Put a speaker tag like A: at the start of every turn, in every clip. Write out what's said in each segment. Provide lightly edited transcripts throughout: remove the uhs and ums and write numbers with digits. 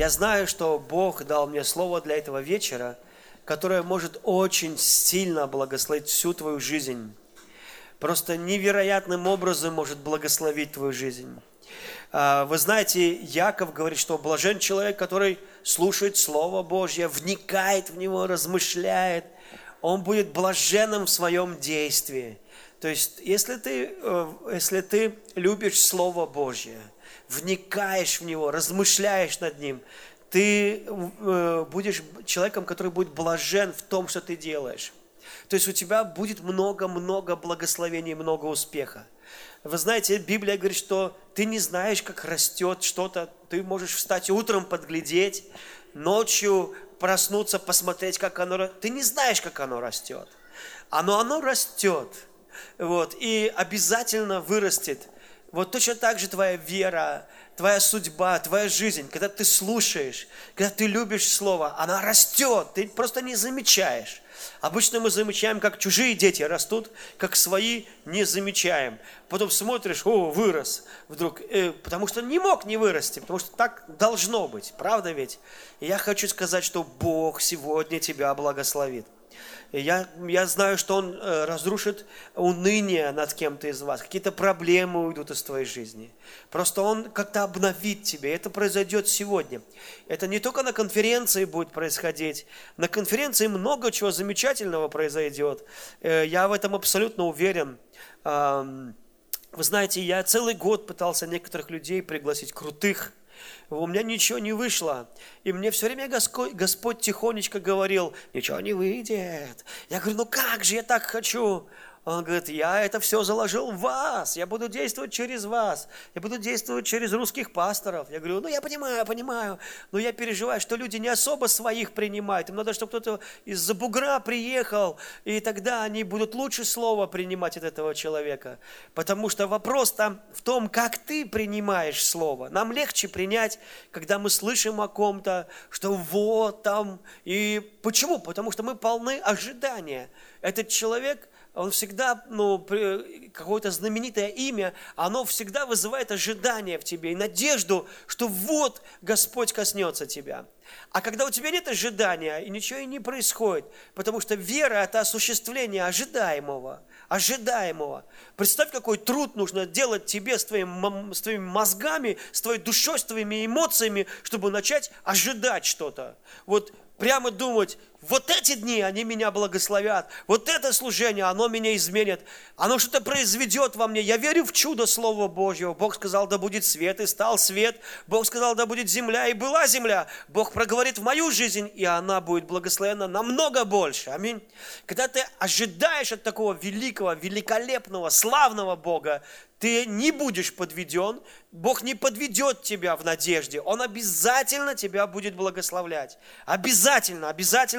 A: Я знаю, что Бог дал мне слово для этого вечера, которое может очень сильно благословить всю твою жизнь. Просто невероятным образом может благословить твою жизнь. Вы знаете, Яков говорит, что блажен человек, который слушает Слово Божье, вникает в него, размышляет. Он будет блаженным в своем действии. То есть, если ты любишь Слово Божье, вникаешь в него, размышляешь над ним, ты будешь человеком, который будет блажен в том, что ты делаешь. То есть у тебя будет много-много благословений, много успеха. Вы знаете, Библия говорит, что ты не знаешь, как растет что-то. Ты можешь встать утром, подглядеть, ночью проснуться, посмотреть, как оно растет. Ты не знаешь, как оно растет. Оно растет. Вот, и обязательно вырастет. Вот точно так же твоя вера, твоя судьба, твоя жизнь, когда ты слушаешь, когда ты любишь Слово, она растет, ты просто не замечаешь. Обычно мы замечаем, как чужие дети растут, как свои не замечаем. Потом смотришь, вырос вдруг, потому что не мог не вырасти, потому что так должно быть, правда ведь? И я хочу сказать, что Бог сегодня тебя благословит. Я знаю, что Он разрушит уныние над кем-то из вас. Какие-то проблемы уйдут из твоей жизни. Просто Он как-то обновит тебя. Это произойдет сегодня. Это не только на конференции будет происходить. На конференции много чего замечательного произойдет. Я в этом абсолютно уверен. Вы знаете, я целый год пытался некоторых людей пригласить, крутых. У меня ничего не вышло. И мне все время Господь тихонечко говорил, ничего не выйдет. Я говорю, как же, я так хочу. Он говорит, я это все заложил в вас, я буду действовать через вас, я буду действовать через русских пасторов. Я говорю, я понимаю, но я переживаю, что люди не особо своих принимают. Им надо, чтобы кто-то из-за бугра приехал, и тогда они будут лучше слово принимать от этого человека. Потому что вопрос там в том, как ты принимаешь слово. Нам легче принять, когда мы слышим о ком-то, что вот там. И почему? Потому что мы полны ожидания. Этот человек... Он всегда, какое-то знаменитое имя, оно всегда вызывает ожидание в тебе и надежду, что вот Господь коснется тебя. А когда у тебя нет ожидания, и ничего и не происходит, потому что вера – это осуществление ожидаемого. Представь, какой труд нужно делать тебе с твоими мозгами, с твоей душой, с твоими эмоциями, чтобы начать ожидать что-то. Вот прямо думать, вот эти дни, они меня благословят, вот это служение, оно меня изменит, оно что-то произведет во мне. Я верю в чудо Слова Божьего. Бог сказал, да будет свет, и стал свет. Бог сказал, да будет земля, и была земля. Бог проговорит в мою жизнь, и она будет благословена намного больше. Аминь. Когда ты ожидаешь от такого великого, великолепного, славного Бога, ты не будешь подведен, Бог не подведет тебя в надежде, Он обязательно тебя будет благословлять. Обязательно.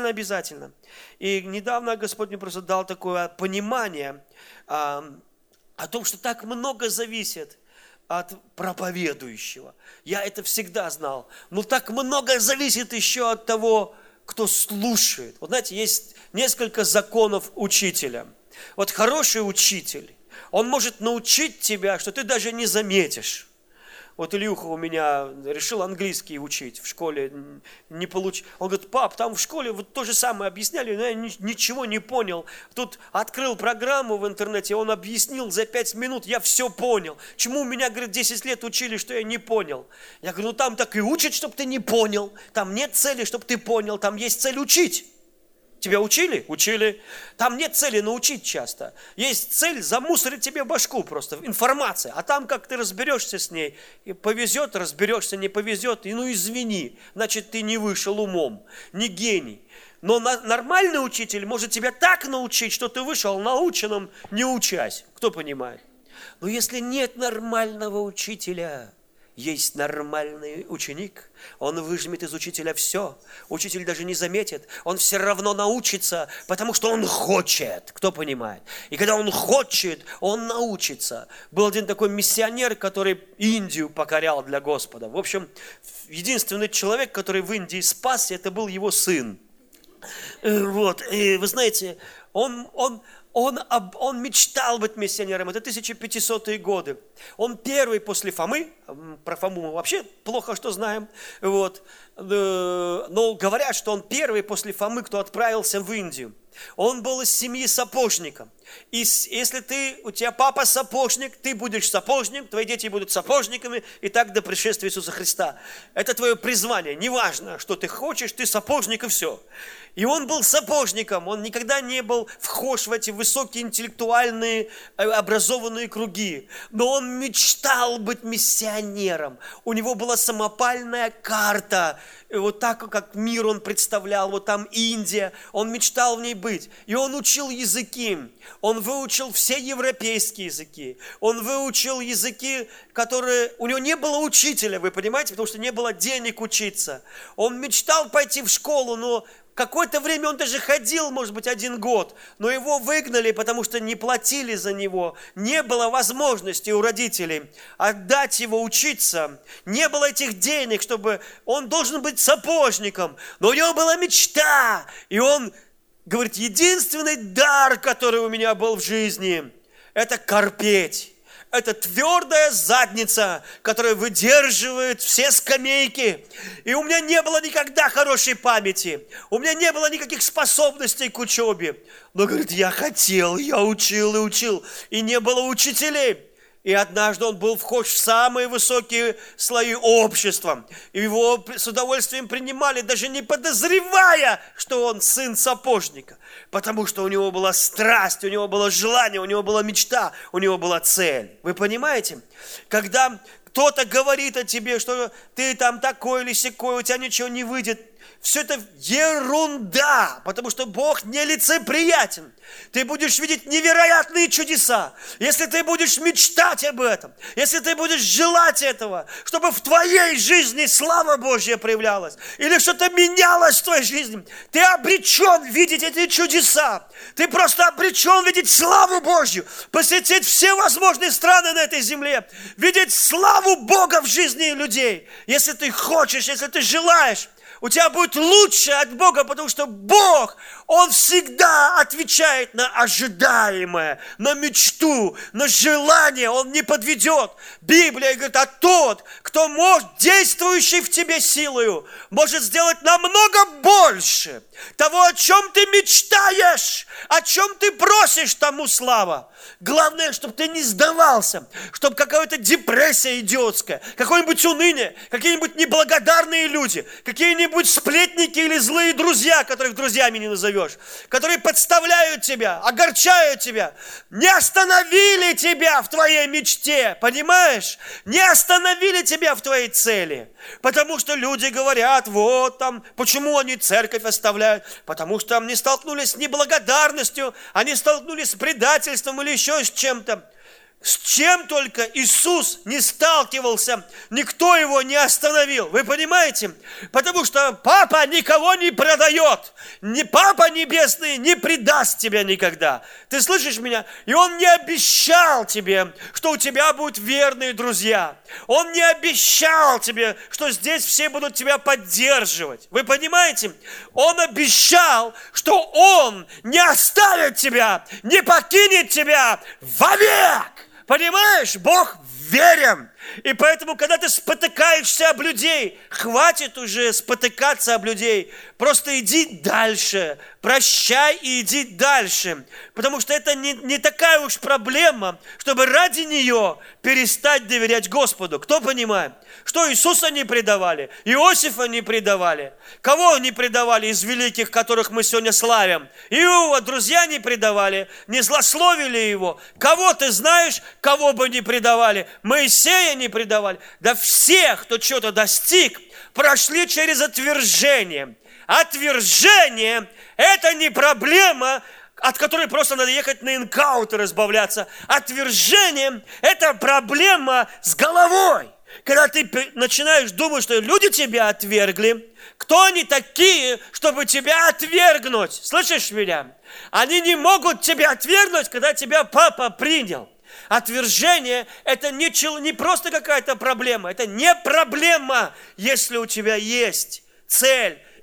A: И недавно Господь мне просто дал такое понимание о том, что так много зависит от проповедующего. Я это всегда знал. Но так много зависит еще от того, кто слушает. Вот знаете, есть несколько законов учителя. Вот хороший учитель, он может научить тебя, что ты даже не заметишь. Вот Илюха у меня решил английский учить в школе, не получил. Он говорит, пап, там в школе вот то же самое объясняли, но я ничего не понял. Тут открыл программу в интернете, он объяснил за 5 минут, я все понял. Чему меня, говорит, 10 лет учили, что я не понял? Я говорю, там так и учат, чтобы ты не понял. Там нет цели, чтобы ты понял, там есть цель учить. Тебя учили? Учили. Там нет цели научить часто. Есть цель замусорить тебе башку просто, информация. А там как ты разберешься с ней. И повезет, разберешься, не повезет. И извини, значит ты не вышел умом, не гений. Но нормальный учитель может тебя так научить, что ты вышел наученным, не учась. Кто понимает? Но если нет нормального учителя, есть нормальный ученик, он выжмет из учителя все. Учитель даже не заметит, он все равно научится, потому что он хочет. Кто понимает? И когда он хочет, он научится. Был один такой миссионер, который Индию покорял для Господа. В общем, единственный человек, который в Индии спасся, это был его сын. Вот, и вы знаете, он он мечтал быть миссионером. Это 1500-е годы. Он первый после Фомы. Про Фому мы вообще плохо что знаем. Вот. Но говорят, что он первый после Фомы, кто отправился в Индию. Он был из семьи сапожника. И если у тебя папа сапожник, ты будешь сапожник, твои дети будут сапожниками, и так до пришествия Иисуса Христа. Это твое призвание. Неважно, что ты хочешь, ты сапожник и все. И он был сапожником, он никогда не был вхож в эти высокие интеллектуальные образованные круги. Но он мечтал быть миссионером. У него была самопальная карта, вот так, как мир он представлял, вот там Индия, он мечтал в ней быть. И он учил языки, он выучил все европейские языки, он выучил языки, которые... У него не было учителя, вы понимаете, потому что не было денег учиться. Он мечтал пойти в школу, но какое-то время он даже ходил, может быть, 1 год, но его выгнали, потому что не платили за него. Не было возможности у родителей отдать его учиться. Не было этих денег, чтобы... Он должен быть сапожником, но у него была мечта. И он говорит, единственный дар, который у меня был в жизни, это корпеть. Это твердая задница, которая выдерживает все скамейки. И у меня не было никогда хорошей памяти. У меня не было никаких способностей к учебе. Но, говорит, я хотел, я учил и учил. И не было учителей. И однажды он был вхож в самые высокие слои общества. И его с удовольствием принимали, даже не подозревая, что он сын сапожника. Потому что у него была страсть, у него было желание, у него была мечта, у него была цель. Вы понимаете? Когда кто-то говорит о тебе, что ты там такой или сякой, у тебя ничего не выйдет, все это ерунда, потому что Бог нелицеприятен. Ты будешь видеть невероятные чудеса, если ты будешь мечтать об этом, если ты будешь желать этого, чтобы в твоей жизни слава Божья проявлялась, или что-то менялось в твоей жизни. Ты обречен видеть эти чудеса, ты просто обречен видеть славу Божью, посетить все возможные страны на этой земле, видеть славу Бога в жизни людей. Если ты хочешь, если ты желаешь, у тебя будет лучше от Бога, потому что Бог, Он всегда отвечает на ожидаемое, на мечту, на желание. Он не подведет. Библия говорит, а тот, кто может, действующий в тебе силою, может сделать намного больше того, о чем ты мечтаешь, о чем ты просишь, тому слава. Главное, чтобы ты не сдавался, чтобы какая-то депрессия идиотская, какое-нибудь уныние, какие-нибудь неблагодарные люди, какие-нибудь сплетники или злые друзья, которых друзьями не назовешь, которые подставляют тебя, огорчают тебя, не остановили тебя в твоей мечте, понимаешь? Не остановили тебя в твоей цели. Потому что люди говорят, вот там, почему они церковь оставляют? Потому что они столкнулись с неблагодарностью, они столкнулись с предательством или еще с чем-то. С чем только Иисус не сталкивался, никто его не остановил. Вы понимаете? Потому что Папа никого не продает. Папа Небесный не предаст тебя никогда. Ты слышишь меня? И Он не обещал тебе, что у тебя будут верные друзья. Он не обещал тебе, что здесь все будут тебя поддерживать. Вы понимаете? Он обещал, что Он не оставит тебя, не покинет тебя вовек. Понимаешь, Бог верен. И поэтому, когда ты спотыкаешься об людей, хватит уже спотыкаться об людей. Просто иди дальше, прощай и иди дальше. Потому что это не такая уж проблема, чтобы ради нее перестать доверять Господу. Кто понимает? Что Иисуса не предавали, Иосифа не предавали. Кого не предавали из великих, которых мы сегодня славим? Иова друзья не предавали, не злословили его. Кого ты знаешь, кого бы не предавали? Моисея не предавали. Да всех, кто что-то достиг, прошли через отвержение. Отвержение – это не проблема, от которой просто надо ехать на энкаунтер избавляться. Отвержение – это проблема с головой. Когда ты начинаешь думать, что люди тебя отвергли, кто они такие, чтобы тебя отвергнуть? Слышишь меня? Они не могут тебя отвергнуть, когда тебя папа принял. Отвержение – это не просто какая-то проблема, это не проблема, если у тебя есть цель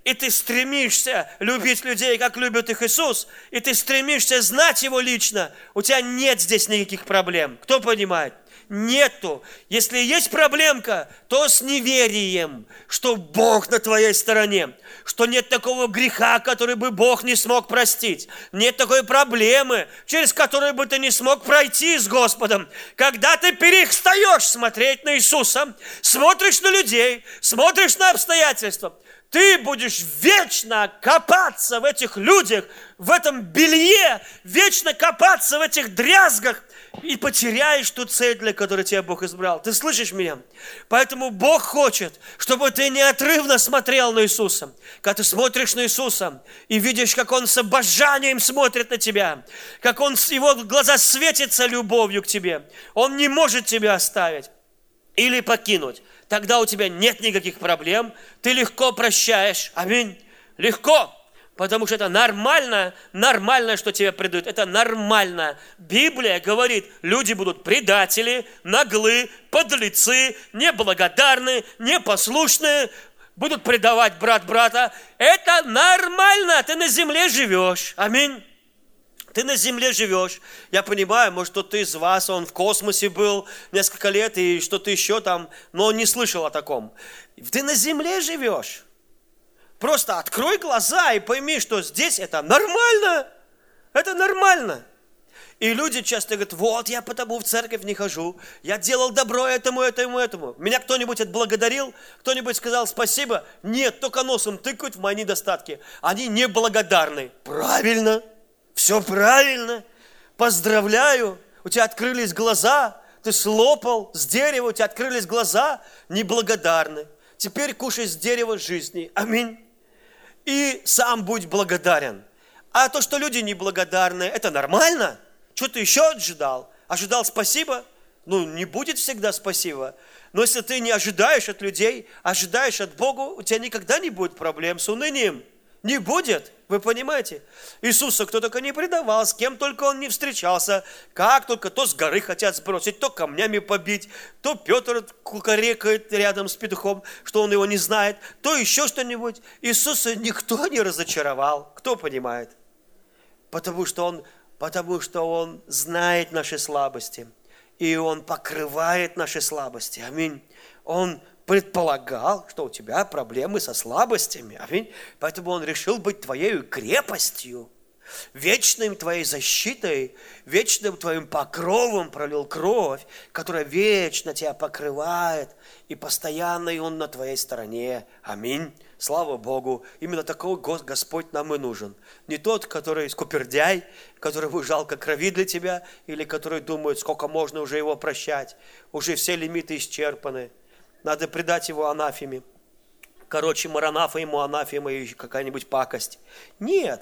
A: и ты стремишься любить людей, как любит их Иисус, и ты стремишься знать Его лично, у тебя нет здесь никаких проблем. Кто понимает? Нету. Если есть проблемка, то с неверием, что Бог на твоей стороне, что нет такого греха, который бы Бог не смог простить. Нет такой проблемы, через которую бы ты не смог пройти с Господом. Когда ты перестаешь смотреть на Иисуса, смотришь на людей, смотришь на обстоятельства, ты будешь вечно копаться в этих людях, в этом белье, вечно копаться в этих дрязгах, и потеряешь ту цель, для которой тебя Бог избрал. Ты слышишь меня? Поэтому Бог хочет, чтобы ты неотрывно смотрел на Иисуса. Когда ты смотришь на Иисуса и видишь, как Он с обожанием смотрит на тебя, как Его глаза светятся любовью к тебе, Он не может тебя оставить или покинуть. Тогда у тебя нет никаких проблем, ты легко прощаешь. Аминь. Легко. Потому что это нормально, что тебя предают. Это нормально. Библия говорит, люди будут предатели, наглы, подлецы, неблагодарны, непослушные, будут предавать брат брата. Это нормально, ты на земле живешь. Аминь. Ты на земле живешь. Я понимаю, может, кто-то из вас, он в космосе был несколько лет и что-то еще там, но он не слышал о таком. Ты на земле живешь. Просто открой глаза и пойми, что здесь это нормально. Это нормально. И люди часто говорят, вот я потому в церковь не хожу. Я делал добро этому. Меня кто-нибудь отблагодарил? Кто-нибудь сказал спасибо? Нет, только носом тыкают в мои недостатки. Они неблагодарны. Правильно. Все правильно. Поздравляю. У тебя открылись глаза. Ты слопал с дерева, у тебя открылись глаза. Неблагодарны. Теперь кушай с дерева жизни. Аминь. И сам будь благодарен. А то, что люди неблагодарные, это нормально. Что ты еще ожидал? Ожидал спасибо? Не будет всегда спасибо. Но если ты не ожидаешь от людей, ожидаешь от Бога, у тебя никогда не будет проблем с унынием. Не будет. Вы понимаете? Иисуса кто только не предавал, с кем только Он не встречался. Как только то с горы хотят сбросить, то камнями побить, то Петр кукарекает рядом с петухом, что он его не знает, то еще что-нибудь. Иисуса никто не разочаровал. Кто понимает? Потому что Он знает наши слабости. И Он покрывает наши слабости. Аминь. Он предполагал, что у тебя проблемы со слабостями. Аминь. Поэтому Он решил быть твоей крепостью, вечным твоей защитой, вечным твоим покровом пролил кровь, которая вечно тебя покрывает, и постоянно Он на твоей стороне. Аминь. Слава Богу. Именно такой Господь нам и нужен. Не тот, который скупердяй, которому жалко крови для тебя, или который думает, сколько можно уже его прощать. Уже все лимиты исчерпаны. Надо предать его анафеме. Маранафа ему анафема и какая-нибудь пакость. Нет.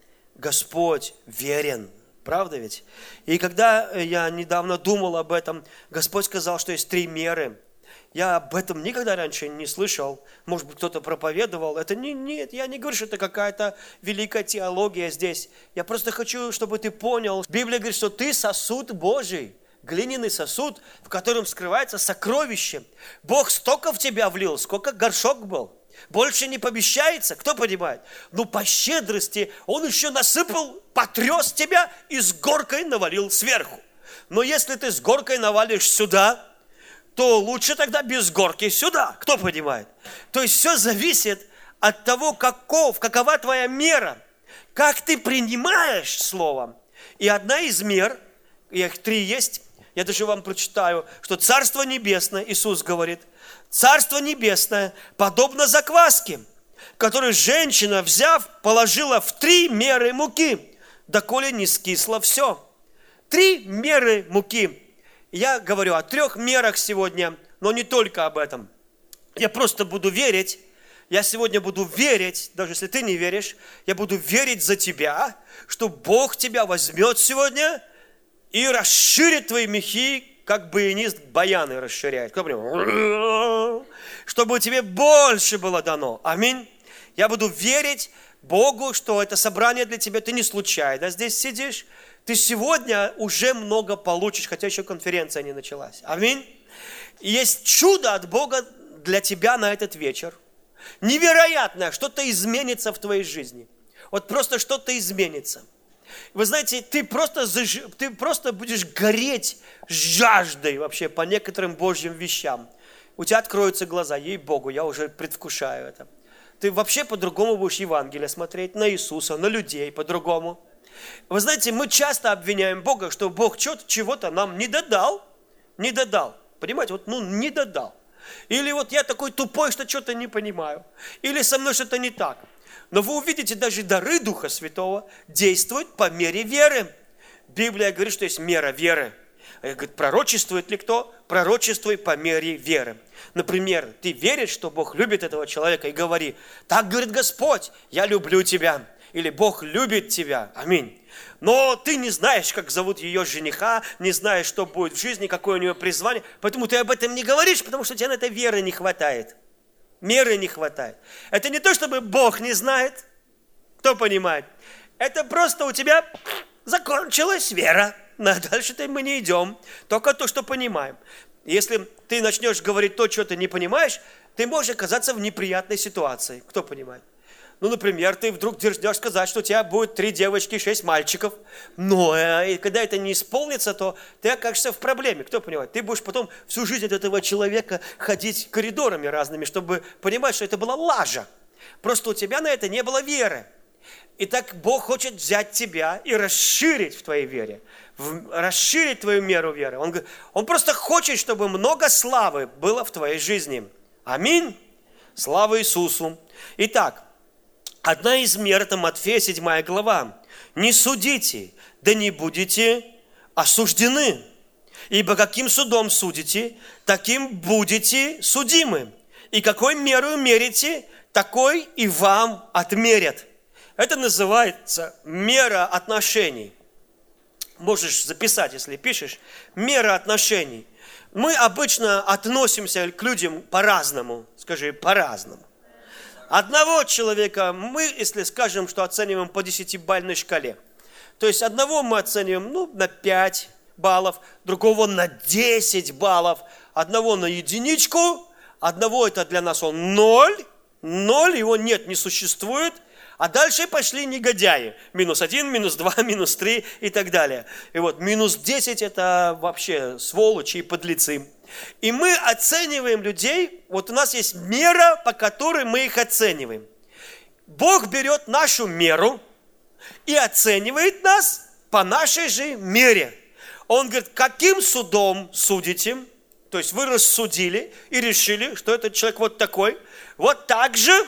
A: Господь верен. Правда ведь? И когда я недавно думал об этом, Господь сказал, что есть 3 меры. Я об этом никогда раньше не слышал. Может быть, кто-то проповедовал. Нет, я не говорю, что это какая-то великая теология здесь. Я просто хочу, чтобы ты понял. Библия говорит, что ты сосуд Божий. Глиняный сосуд, в котором скрывается сокровище. Бог столько в тебя влил, сколько горшок был. Больше не помещается, кто понимает? По щедрости Он еще насыпал, потряс тебя и с горкой навалил сверху. Но если ты с горкой навалишь сюда, то лучше тогда без горки сюда, кто понимает? То есть все зависит от того, какова твоя мера, как ты принимаешь слово. И одна из мер, их 3 есть, я даже вам прочитаю, что Царство Небесное, Иисус говорит, Царство Небесное подобно закваске, которую женщина, взяв, положила в 3 меры муки, доколе не скисло все. 3 меры муки. Я говорю о 3 мерах сегодня, но не только об этом. Я просто буду верить. Я сегодня буду верить, даже если ты не веришь, я буду верить за тебя, что Бог тебя возьмет сегодня и расширит твои мехи, как баянист баяны расширяет. Кто понимает? Чтобы тебе больше было дано. Аминь. Я буду верить Богу, что это собрание для тебя. Ты не случайно здесь сидишь. Ты сегодня уже много получишь, хотя еще конференция не началась. Аминь. И есть чудо от Бога для тебя на этот вечер. Невероятно, что-то изменится в твоей жизни. Вот просто что-то изменится. Вы знаете, ты просто будешь гореть жаждой вообще по некоторым Божьим вещам. У тебя откроются глаза, ей-богу, я уже предвкушаю это. Ты вообще по-другому будешь Евангелие смотреть, на Иисуса, на людей по-другому. Вы знаете, мы часто обвиняем Бога, что Бог чего-то нам не додал. Не додал. Понимаете, не додал. Или вот я такой тупой, что что-то не понимаю. Или со мной что-то не так. Но вы увидите, даже дары Духа Святого действуют по мере веры. Библия говорит, что есть мера веры. Говорит, пророчествует ли кто? Пророчествуй по мере веры. Например, ты веришь, что Бог любит этого человека, и говори: так говорит Господь, я люблю тебя. Или Бог любит тебя. Аминь. Но ты не знаешь, как зовут ее жениха, не знаешь, что будет в жизни, какое у нее призвание, поэтому ты об этом не говоришь, потому что тебе на это веры не хватает. Меры не хватает. Это не то, чтобы Бог не знает, кто понимает. Это просто у тебя закончилась вера. Дальше мы не идем, только то, что понимаем. Если ты начнешь говорить то, что ты не понимаешь, ты можешь оказаться в неприятной ситуации. Кто понимает? Например, ты вдруг дерзнешь сказать, что у тебя будет 3 девочки, 6 мальчиков. Но когда это не исполнится, то ты окажешься в проблеме. Кто понимает? Ты будешь потом всю жизнь от этого человека ходить коридорами разными, чтобы понимать, что это была лажа. Просто у тебя на это не было веры. Итак, Бог хочет взять тебя и расширить в твоей вере. Расширить твою меру веры. Он просто хочет, чтобы много славы было в твоей жизни. Аминь. Слава Иисусу. Итак, одна из мер, это Матфея 7 глава. Не судите, да не будете осуждены. Ибо каким судом судите, таким будете судимы. И какой мерою мерите, такой и вам отмерят. Это называется мера отношений. Можешь записать, если пишешь. Мера отношений. Мы обычно относимся к людям по-разному. Скажи, по-разному. Одного человека мы, если скажем, что оцениваем по 10-бальной шкале. То есть одного мы оцениваем на 5 баллов, другого на 10 баллов, одного на единичку, одного это для нас он 0, его нет, не существует. А дальше пошли негодяи. -1, -2, -3 и так далее. И вот -10 это вообще сволочи и подлецы. И мы оцениваем людей, вот у нас есть мера, по которой мы их оцениваем. Бог берет нашу меру и оценивает нас по нашей же мере. Он говорит, каким судом судите? То есть вы рассудили и решили, что этот человек вот такой. Вот так же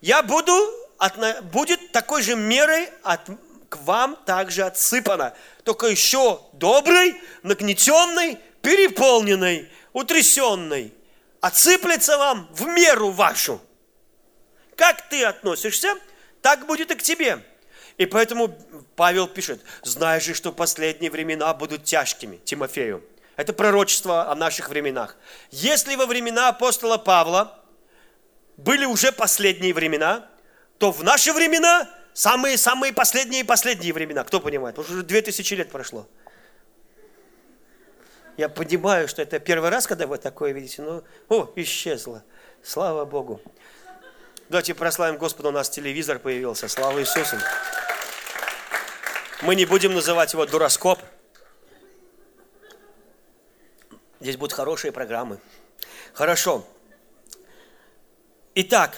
A: будет такой же мерой к вам также отсыпано. Только еще добрый, нагнетенный, переполненный, утрясенный. Отсыплется вам в меру вашу. Как ты относишься, так будет и к тебе. И поэтому Павел пишет, знаешь же, что последние времена будут тяжкими, Тимофею. Это пророчество о наших временах. Если во времена апостола Павла были уже последние времена, то в наши времена самые последние времена. Кто понимает? Потому что уже 2000 лет прошло. Я понимаю, что это первый раз, когда вы такое видите, но исчезло. Слава Богу. Давайте прославим Господа, у нас телевизор появился. Слава Иисусу. Мы не будем называть его дуроскоп. Здесь будут хорошие программы. Хорошо. Итак,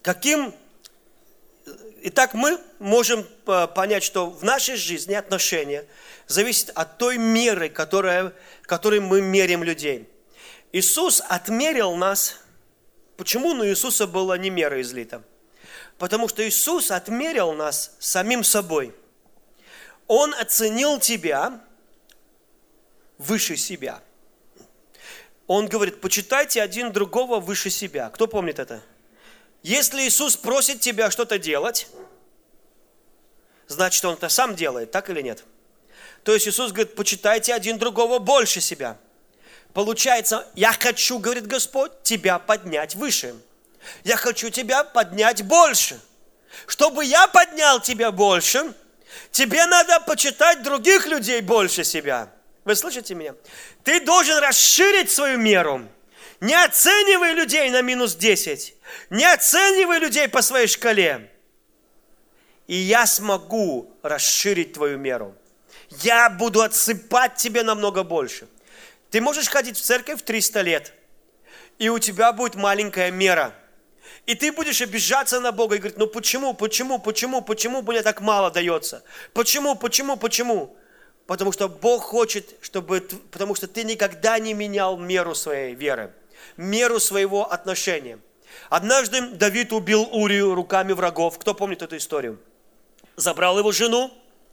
A: мы можем понять, что в нашей жизни отношения зависят от той меры, которой мы меряем людей. Иисус отмерил нас. Почему на Иисуса была не мера излита? Потому что Иисус отмерил нас самим собой. Он оценил тебя выше себя. Он говорит, почитайте один другого выше себя. Кто помнит это? Если Иисус просит тебя что-то делать, значит, Он это сам делает, так или нет? То есть Иисус говорит, почитайте один другого больше себя. Получается, я хочу, говорит Господь, тебя поднять выше. Я хочу тебя поднять больше. Чтобы я поднял тебя больше, тебе надо почитать других людей больше себя. Вы слышите меня? Ты должен расширить свою меру. Не оценивай людей на минус 10. Не оценивай людей по своей шкале. И я смогу расширить твою меру. Я буду отсыпать тебе намного больше. Ты можешь ходить в церковь 300 лет, и у тебя будет маленькая мера. И ты будешь обижаться на Бога и говорить, ну почему мне так мало дается? Почему? Потому что Бог хочет, потому что ты никогда не менял меру своей веры, меру своего отношения. Однажды Давид убил Урию руками врагов. Кто помнит эту историю? Забрал его жену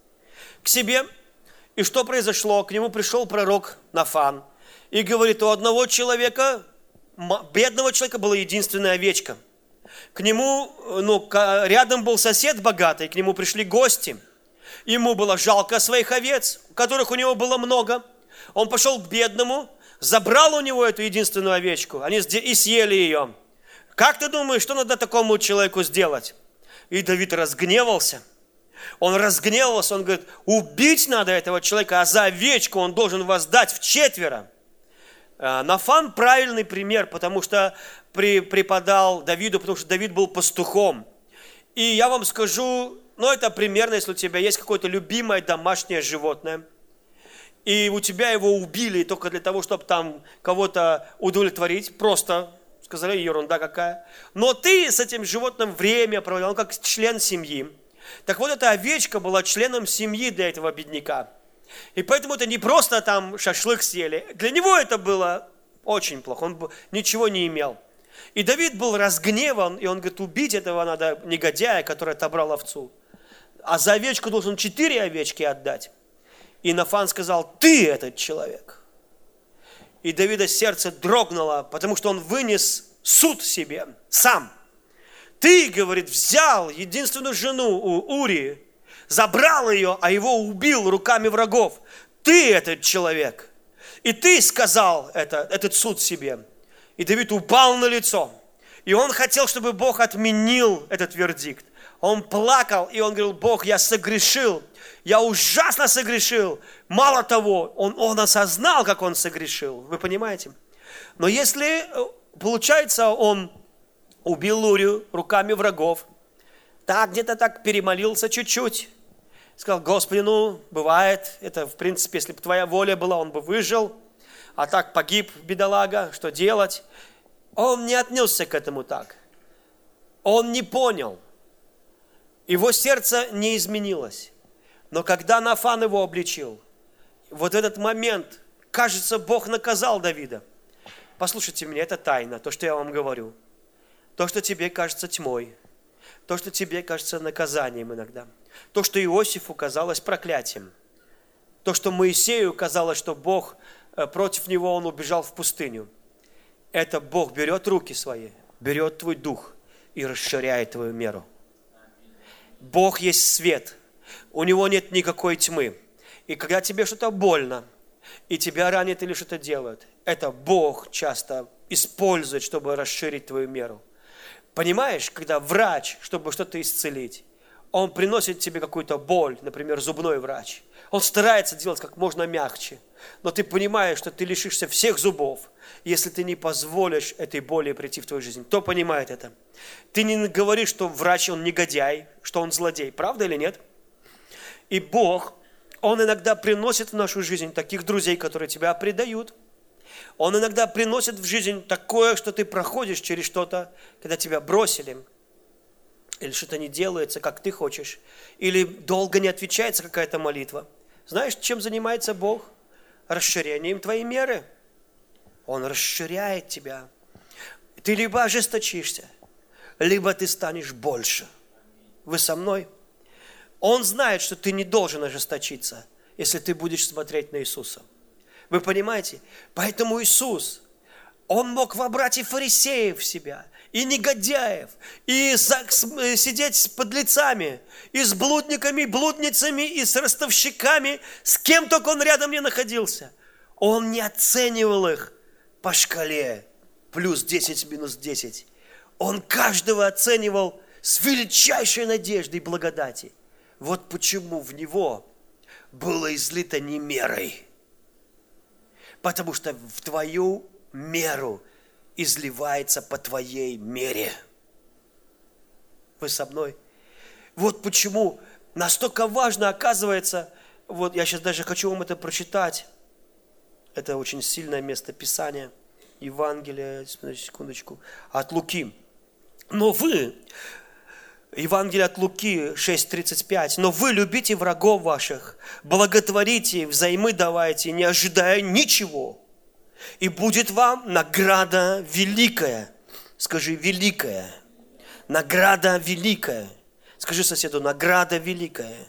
A: к себе. И что произошло? К нему пришел пророк Нафан и говорит, у одного человека, бедного человека, была единственная овечка. К нему, рядом был сосед богатый, к нему пришли гости. Ему было жалко своих овец, которых у него было много. Он пошел к бедному, забрал у него эту единственную овечку, они и съели ее. Как ты думаешь, что надо такому человеку сделать? И Давид разгневался. Он говорит, убить надо этого человека, а за овечку он должен воздать вчетверо. Нафан правильный пример, потому что преподал Давиду, потому что Давид был пастухом. И я вам скажу, это примерно, если у тебя есть какое-то любимое домашнее животное, и у тебя его убили только для того, чтобы там кого-то удовлетворить, просто сказали, ерунда какая. Но ты с этим животным время проводил, он как член семьи. Так вот, эта овечка была членом семьи для этого бедняка. И поэтому это не просто там шашлык съели. Для него это было очень плохо. Он ничего не имел. И Давид был разгневан, и он говорит, убить этого надо негодяя, который отобрал овцу. А за овечку должен 4 овечки отдать. И Нафан сказал, ты этот человек. И Давида сердце дрогнуло, потому что он вынес суд себе сам. Ты, говорит, взял единственную жену у Урии, забрал ее, а его убил руками врагов. Ты этот человек. И ты сказал этот суд себе. И Давид упал на лицо. И он хотел, чтобы Бог отменил этот вердикт. Он плакал, и он говорил, Бог, я согрешил. Я ужасно согрешил. Мало того, он осознал, как он согрешил. Вы понимаете? Но если, получается, он убил Урию руками врагов, так где-то так перемолился чуть-чуть. Сказал, Господи, бывает, это в принципе, если бы твоя воля была, он бы выжил, а так погиб бедолага, что делать? Он не отнесся к этому так. Он не понял. Его сердце не изменилось. Но когда Нафан его обличил, вот в этот момент, кажется, Бог наказал Давида. Послушайте меня, это тайна, то, что я вам говорю. То, что тебе кажется тьмой, то, что тебе кажется наказанием иногда, то, что Иосифу казалось проклятием, то, что Моисею казалось, что Бог против него, он убежал в пустыню. Это Бог берет руки свои, берет твой дух и расширяет твою меру. Бог есть свет, у Него нет никакой тьмы. И когда тебе что-то больно, и тебя ранят или что-то делают, это Бог часто использует, чтобы расширить твою меру. Понимаешь, когда врач, чтобы что-то исцелить, он приносит тебе какую-то боль, например, зубной врач. Он старается делать как можно мягче. Но ты понимаешь, что ты лишишься всех зубов, если ты не позволишь этой боли прийти в твою жизнь. Кто понимает это? Ты не говоришь, что врач, он негодяй, что он злодей. Правда или нет? И Бог, Он иногда приносит в нашу жизнь таких друзей, которые тебя предают. Он иногда приносит в жизнь такое, что ты проходишь через что-то, когда тебя бросили, или что-то не делается, как ты хочешь, или долго не отвечается какая-то молитва. Знаешь, чем занимается Бог? Расширением твоей меры. Он расширяет тебя. Ты либо ожесточишься, либо ты станешь больше. Вы со мной? Он знает, что ты не должен ожесточиться, если ты будешь смотреть на Иисуса. Вы понимаете? Поэтому Иисус, Он мог вобрать и фарисеев в себя, и негодяев, и сидеть с подлецами, и с блудниками, блудницами, и с ростовщиками, с кем только Он рядом не находился. Он не оценивал их по шкале плюс 10, минус 10. Он каждого оценивал с величайшей надеждой и благодати. Вот почему в Него было излито не мерой. Потому что в твою меру изливается по твоей мере. Вы со мной? Вот почему настолько важно, оказывается, вот я сейчас даже хочу вам это прочитать. Это очень сильное место Писания. Евангелие, секундочку, от Луки. Но вы, Евангелие от Луки 6:35, но вы любите врагов ваших, благотворите, взаймы давайте, не ожидая ничего, и будет вам награда великая. Скажи, великая. Награда великая. Скажи соседу, награда великая.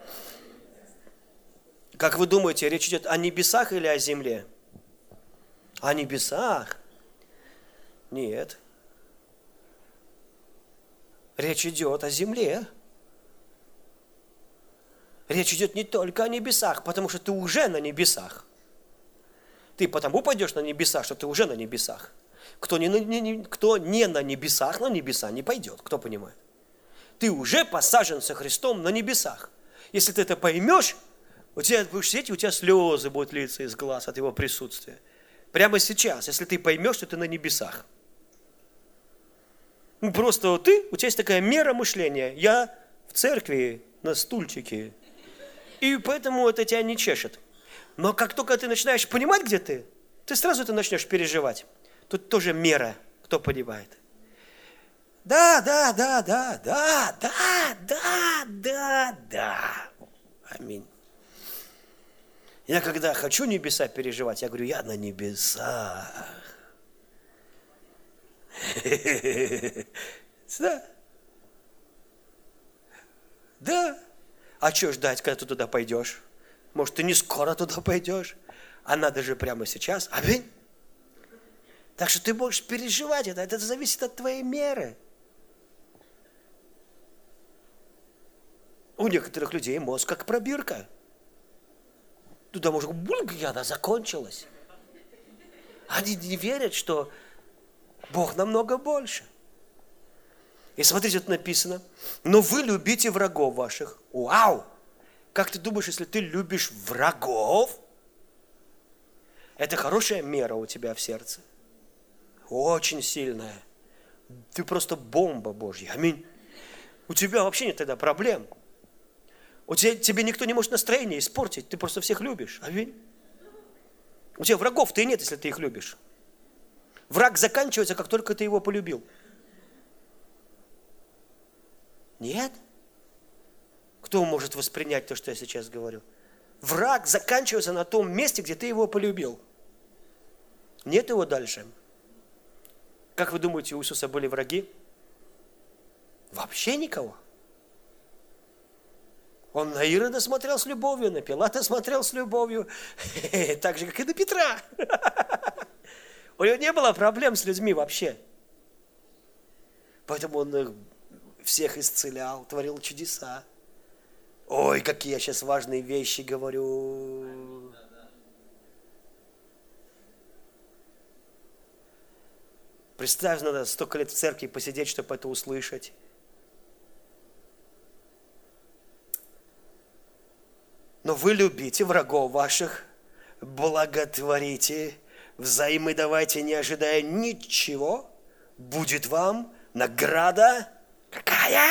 A: Как вы думаете, речь идет о небесах или о земле? О небесах? Нет. Речь идет о земле. Речь идет не только о небесах, потому что ты уже на небесах. Ты потому пойдешь на небеса, что ты уже на небесах. Кто не на небесах, на небеса не пойдет. Кто понимает? Ты уже посажен со Христом на небесах. Если ты это поймешь, у тебя будешь сидеть, у тебя слезы будут литься из глаз от Его присутствия. Прямо сейчас, если ты поймешь, что ты на небесах. Просто у тебя есть такая мера мышления. Я в церкви на стульчике. И поэтому это тебя не чешет. Но как только ты начинаешь понимать, где ты сразу это начнешь переживать. Тут тоже мера, кто понимает. Да. Аминь. Я когда хочу небеса переживать, я говорю, я на небесах. Да. А что ждать, когда ты туда пойдешь? Может, ты не скоро туда пойдешь? А надо же прямо сейчас. Аминь. Так что ты можешь переживать это. Это зависит от твоей меры. У некоторых людей мозг как пробирка. Туда может, она закончилась. Они не верят, что Бог намного больше. И смотрите, тут написано, но вы любите врагов ваших. Вау! Как ты думаешь, если ты любишь врагов, это хорошая мера у тебя в сердце? Очень сильная. Ты просто бомба Божья. Аминь. У тебя вообще нет тогда проблем. Тебе никто не может настроение испортить. Ты просто всех любишь. Аминь. У тебя врагов-то и нет, если ты их любишь. Враг заканчивается, как только ты его полюбил. Нет? Кто может воспринять то, что я сейчас говорю? Враг заканчивается на том месте, где ты его полюбил. Нет его дальше. Как вы думаете, у Иисуса были враги? Вообще никого. Он на Ирода смотрел с любовью, на Пилата смотрел с любовью, так же, как и на Петра. У него не было проблем с людьми вообще. Поэтому он их всех исцелял, творил чудеса. Ой, какие я сейчас важные вещи говорю. Представь, надо столько лет в церкви посидеть, чтобы это услышать. Но вы любите врагов ваших, благотворите, взаймы давайте, не ожидая ничего, будет вам награда какая?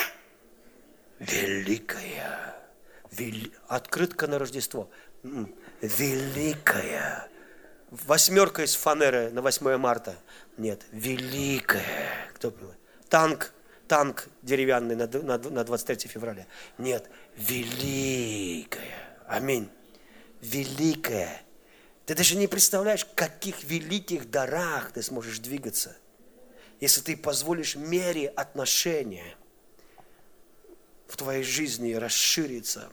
A: Великая. Открытка на Рождество. Великая. 8 из фанеры на 8 марта. Нет, великая. Кто понимает? Танк деревянный на 23 февраля. Нет, великая. Аминь. Великая. Ты даже не представляешь, в каких великих дарах ты сможешь двигаться, если ты позволишь мере отношения в твоей жизни расшириться.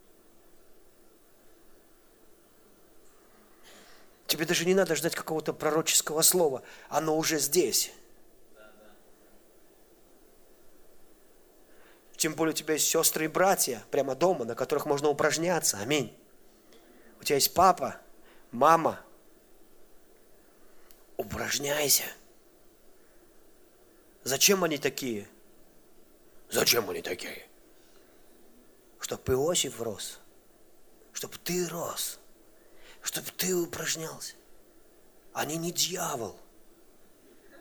A: Тебе даже не надо ждать какого-то пророческого слова. Оно уже здесь. Тем более у тебя есть сестры и братья прямо дома, на которых можно упражняться. Аминь. У тебя есть папа, мама. Упражняйся. Зачем они такие? Зачем они такие? Чтобы Иосиф рос. Чтобы ты рос. Чтобы ты упражнялся. Они не дьявол.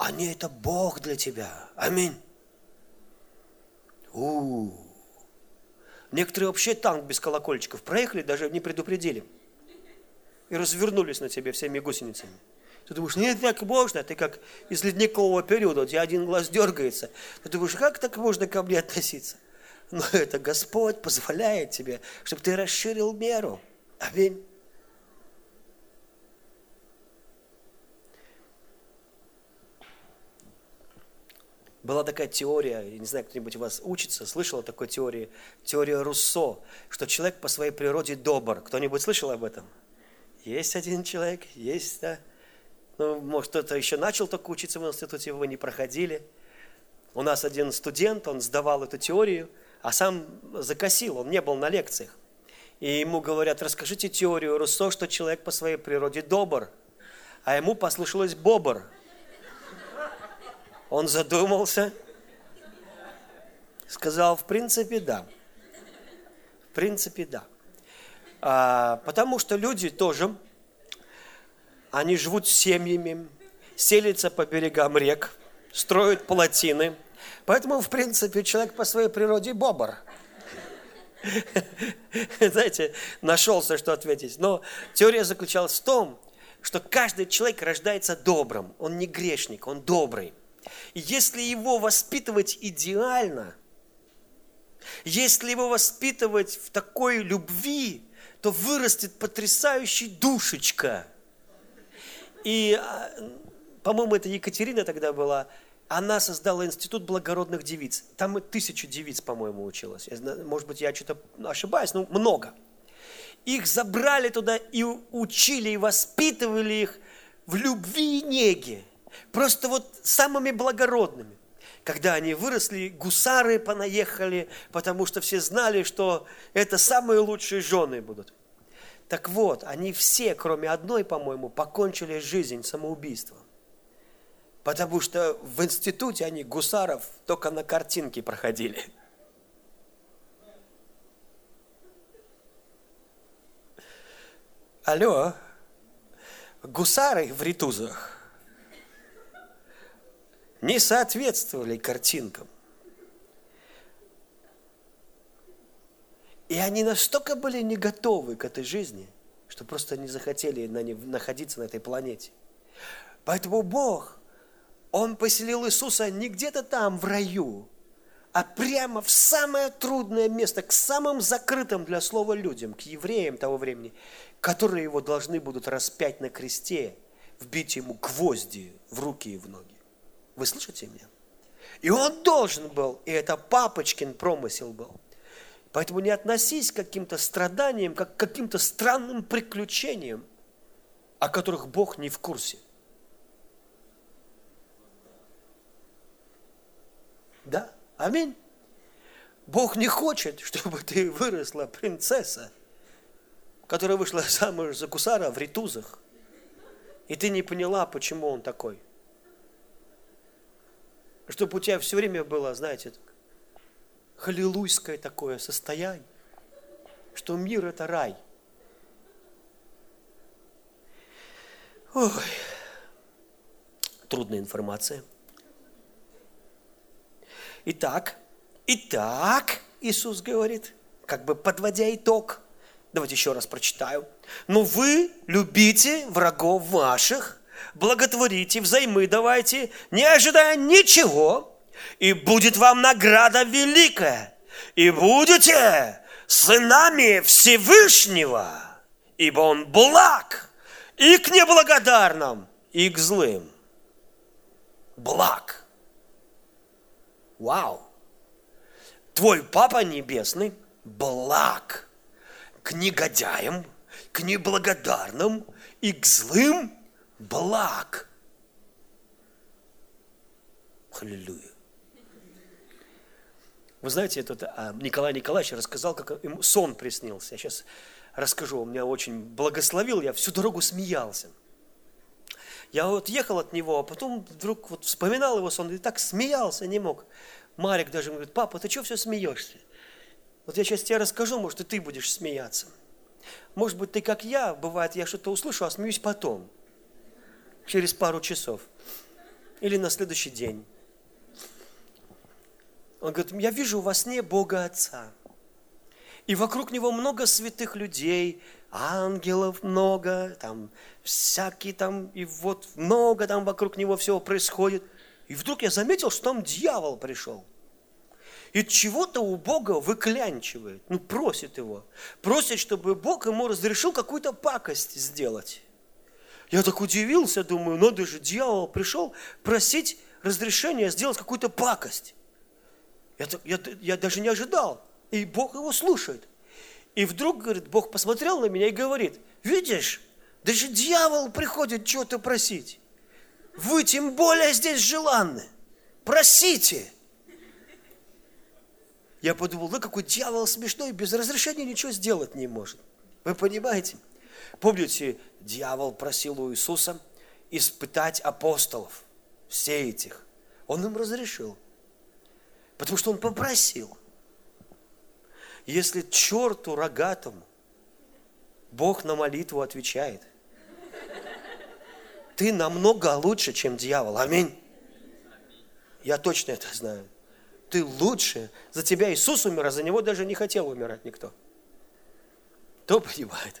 A: они это Бог для тебя. Аминь. Некоторые вообще танк без колокольчиков проехали, даже не предупредили. И развернулись на тебе всеми гусеницами. Ты думаешь, нет, так можно, ты как из ледникового периода, у тебя один глаз дергается. Ты думаешь, как так можно ко мне относиться? Но это Господь позволяет тебе, чтобы ты расширил меру. Аминь. Была такая теория, я не знаю, кто-нибудь у вас учится, слышал о такой теории, теория Руссо, что человек по своей природе добр. Кто-нибудь слышал об этом? Есть один человек, есть, да. Ну, может, кто-то еще начал только учиться в институте, вы не проходили. У нас один студент, он сдавал эту теорию, а сам закосил, он не был на лекциях. И ему говорят, расскажите теорию Руссо, что человек по своей природе добр. А ему послышалось бобр. Он задумался, сказал, в принципе, да. В принципе, да. Потому что люди тоже, они живут семьями, селятся по берегам рек, строят плотины. Поэтому, в принципе, человек по своей природе бобр. Знаете, нашелся, что ответить. Но теория заключалась в том, что каждый человек рождается добрым. Он не грешник, он добрый. И если его воспитывать идеально, если его воспитывать в такой любви, то вырастет потрясающий душечка. И, по-моему, это Екатерина тогда была, она создала институт благородных девиц. Там 1000 девиц, по-моему, училось. Может быть, я что-то ошибаюсь, но много. Их забрали туда и учили, и воспитывали их в любви и неге. Просто вот самыми благородными. Когда они выросли, гусары понаехали, потому что все знали, что это самые лучшие жены будут. Так вот, они все, кроме одной, по-моему, покончили жизнь самоубийством. Потому что в институте они гусаров только на картинке проходили. Алло, гусары в ритузах не соответствовали картинкам. И они настолько были не готовы к этой жизни, что просто не захотели находиться на этой планете. Поэтому Бог, Он поселил Иисуса не где-то там в раю, а прямо в самое трудное место, к самым закрытым для слова людям, к евреям того времени, которые Его должны будут распять на кресте, вбить Ему гвозди в руки и в ноги. Вы слышите меня? И Он должен был, и это папочкин промысел был. Поэтому не относись к каким-то страданиям, как к каким-то странным приключениям, о которых Бог не в курсе. Да? Аминь. Бог не хочет, чтобы ты выросла принцесса, которая вышла замуж за гусара в ритузах, и ты не поняла, почему он такой. Чтобы у тебя все время было, знаете, халилуйское такое состояние, что мир – это рай. Ой, трудная информация. Итак, Иисус говорит, как бы подводя итог, давайте еще раз прочитаю. Но вы любите врагов ваших, благотворите, взаймы давайте, не ожидая ничего, и будет вам награда великая, и будете сынами Всевышнего, ибо Он благ и к неблагодарным, и к злым. Благ. Вау! Твой Папа Небесный благ к негодяям, к неблагодарным и к злым благ. Аллилуйя. Вы знаете, Николай Николаевич рассказал, как ему сон приснился. Я сейчас расскажу, он меня очень благословил, я всю дорогу смеялся. Я вот ехал от него, а потом вдруг вот вспоминал его сон и так смеялся, не мог. Марик даже говорит: папа, ты что все смеешься? Вот я сейчас тебе расскажу, может, и ты будешь смеяться. Может быть, ты как я, бывает, я что-то услышу, а смеюсь потом, через пару часов. или на следующий день. Он говорит, я вижу во сне Бога Отца. И вокруг Него много святых людей, ангелов много, там всякие там, и вот много там вокруг Него всего происходит. И вдруг я заметил, что там дьявол пришел. И чего-то у Бога выклянчивает, просит Его. Просит, чтобы Бог ему разрешил какую-то пакость сделать. Я так удивился, думаю, надо же, дьявол пришел просить разрешения сделать какую-то пакость. Я даже не ожидал. И Бог его слушает. И вдруг, говорит, Бог посмотрел на меня и говорит, видишь, даже дьявол приходит чего-то просить. Вы тем более здесь желанны. Просите. Я подумал, какой дьявол смешной, без разрешения ничего сделать не может. Вы понимаете? Помните, дьявол просил у Иисуса испытать апостолов, все этих. Он им разрешил. Потому что он попросил. Если черту рогатому Бог на молитву отвечает, ты намного лучше, чем дьявол. Аминь. Я точно это знаю. Ты лучше. За тебя Иисус умер, а за него даже не хотел умирать никто. Кто понимает?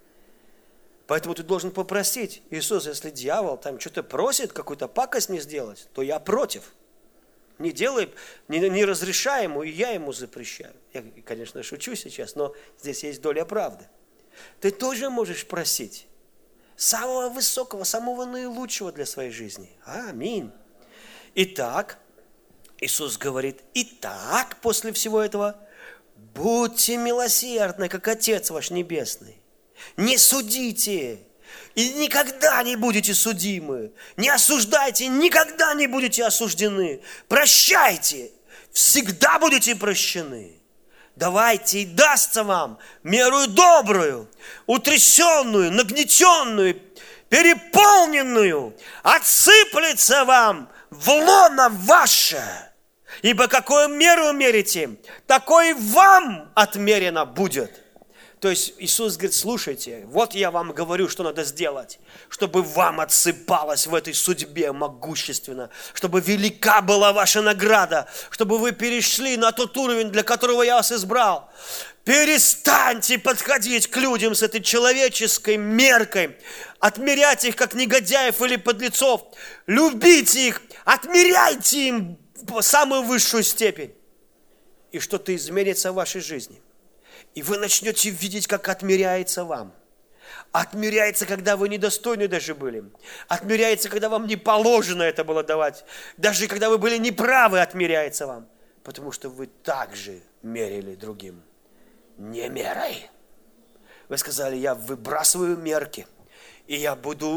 A: Поэтому ты должен попросить, Иисус, если дьявол там что-то просит, какую-то пакость мне сделать, то я против. Не делай, не разрешай ему, и я ему запрещаю. Я, конечно, шучу сейчас, но здесь есть доля правды. Ты тоже можешь просить самого высокого, самого наилучшего для своей жизни. Аминь. Итак, Иисус говорит, итак, после всего этого, будьте милосердны, как Отец ваш Небесный. Не судите, и никогда не будете судимы. Не осуждайте, никогда не будете осуждены. Прощайте, всегда будете прощены. Давайте, и дастся вам меру добрую, утрясенную, нагнетенную, переполненную, отсыплется вам в лоно ваше. Ибо какую меру мерите, такой вам отмерено будет. То есть Иисус говорит, слушайте, вот я вам говорю, что надо сделать, чтобы вам отсыпалось в этой судьбе могущественно, чтобы велика была ваша награда, чтобы вы перешли на тот уровень, для которого я вас избрал. Перестаньте подходить к людям с этой человеческой меркой, отмерять их как негодяев или подлецов. Любите их, отмеряйте им самую высшую степень. И что-то изменится в вашей жизни. И вы начнете видеть, как отмеряется вам. Отмеряется, когда вы недостойны даже были. Отмеряется, когда вам не положено это было давать. Даже когда вы были неправы, отмеряется вам. Потому что вы также мерили другим. Не мерой. Вы сказали, я выбрасываю мерки. И я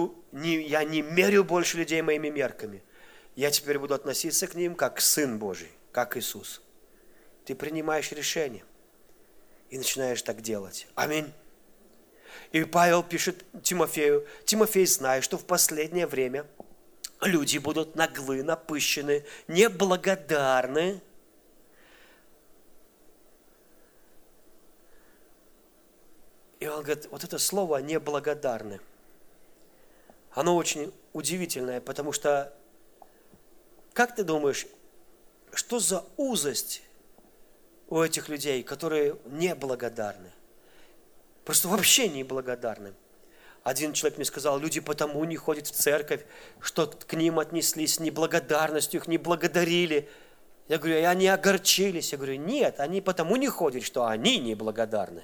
A: не мерю больше людей моими мерками. Я теперь буду относиться к ним как Сын Божий, как Иисус. Ты принимаешь решение. И начинаешь так делать. Аминь. И Павел пишет Тимофею, Тимофей, знай, что в последнее время люди будут наглы, напыщены, неблагодарны. И он говорит, вот это слово «неблагодарны», оно очень удивительное, потому что, как ты думаешь, что за узость у этих людей, которые неблагодарны? Просто вообще неблагодарны. Один человек мне сказал, люди потому не ходят в церковь, что к ним отнеслись с неблагодарностью, их не благодарили. Я говорю, и они огорчились. Я говорю, нет, они потому не ходят, что они неблагодарны.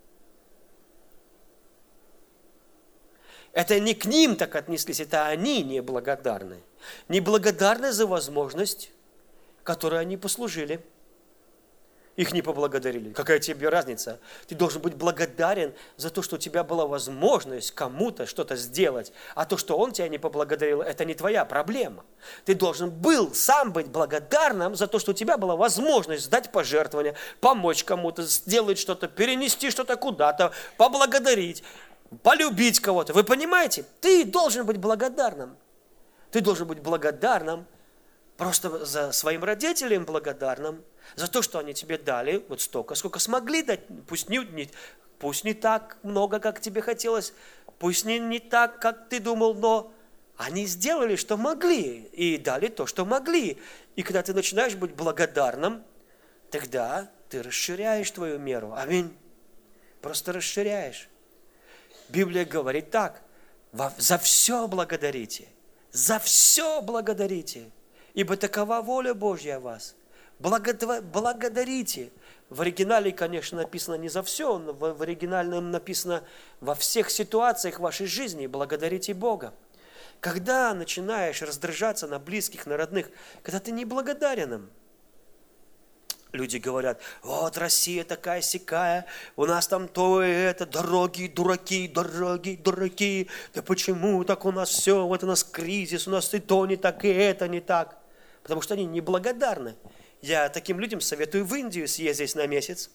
A: Это не к ним так отнеслись, это они неблагодарны. Неблагодарны за возможность, которой они послужили. Их не поблагодарили. Какая тебе разница? Ты должен быть благодарен за то, что у тебя была возможность кому-то что-то сделать. А то, что он тебя не поблагодарил, это не твоя проблема. Ты должен был сам быть благодарным за то, что у тебя была возможность сдать пожертвования, помочь кому-то, сделать что-то, перенести что-то куда-то, поблагодарить, полюбить кого-то. Вы понимаете? Ты должен быть благодарным. Ты должен быть благодарным просто за своим родителям, благодарным за то, что они тебе дали вот столько, сколько смогли дать. Пусть не так много, как тебе хотелось, пусть не так, как ты думал, но Они сделали, что могли, и дали то, что могли. И когда ты начинаешь быть благодарным, тогда ты расширяешь твою меру. Аминь. Просто расширяешь. Библия говорит так: за все благодарите, за все благодарите, ибо такова воля Божья о вас. Благодарите. В оригинале, конечно, написано не за все, но в оригинале написано во всех ситуациях вашей жизни благодарите Бога. Когда начинаешь раздражаться на близких, на родных, когда ты неблагодарен им, люди говорят: вот Россия такая-сякая, у нас там то и это, дороги, дураки, да почему так у нас все, вот у нас кризис, у нас и то не так, и это не так. Потому что они неблагодарны. Я таким людям советую в Индию съездить на месяц.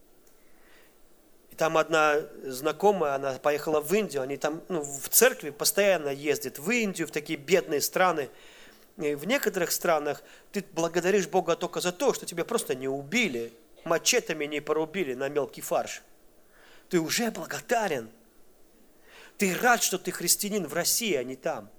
A: И там одна знакомая, она поехала в Индию, они там в церкви постоянно ездят в Индию, в такие бедные страны. И в некоторых странах ты благодаришь Бога только за то, что тебя просто не убили, мачетами не порубили на мелкий фарш. Ты уже благодарен. Ты рад, что ты христианин в России, а не там.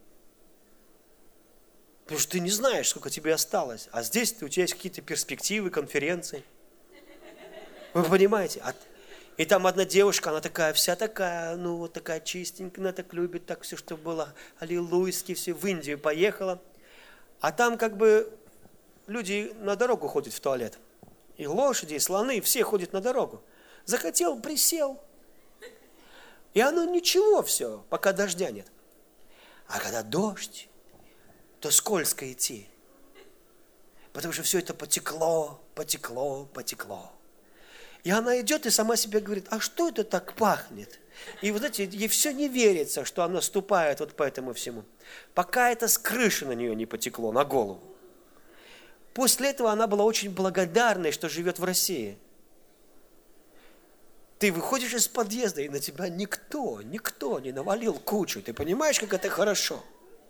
A: Потому что ты не знаешь, сколько тебе осталось. А здесь у тебя есть какие-то перспективы, конференции. Вы понимаете? И там одна девушка, она такая, вся такая, вот такая чистенькая, она так любит, так все, что было аллилуйски, все, в Индию поехала. А там как бы люди на дорогу ходят в туалет. И лошади, и слоны, все ходят на дорогу. Захотел, присел. И оно ничего все, пока дождя нет. А когда дождь, то скользко идти. Потому что все это потекло. И она идет и сама себе говорит: а что это так пахнет? И вот знаете, ей все не верится, что она ступает вот по этому всему. Пока это с крыши на нее не потекло, на голову. После этого она была очень благодарной, что живет в России. Ты выходишь из подъезда, и на тебя никто не навалил кучу. Ты понимаешь, как это хорошо?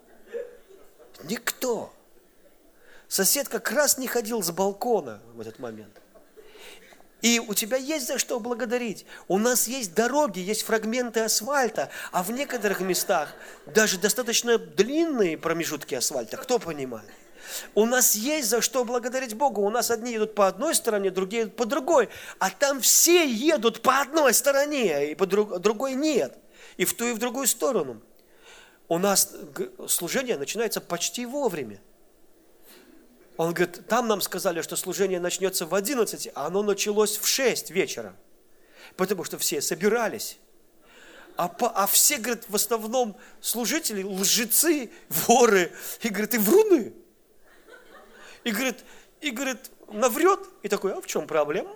A: Никто. Сосед как раз не ходил с балкона в этот момент. И у тебя есть за что благодарить. У нас есть дороги, есть фрагменты асфальта, а в некоторых местах даже достаточно длинные промежутки асфальта. Кто понимает? У нас есть за что благодарить Богу. У нас одни едут по одной стороне, другие едут по другой. А там все едут по одной стороне, и по другой нет. И в ту, и в другую сторону. У нас служение начинается почти вовремя. Он говорит, там нам сказали, что служение начнется в 11, а оно началось в 6 вечера. Потому что все собирались. А все, говорит, в основном служители, лжецы, воры, и, говорит, и вруны. И, говорит, наврет, и такой: а в чем проблема?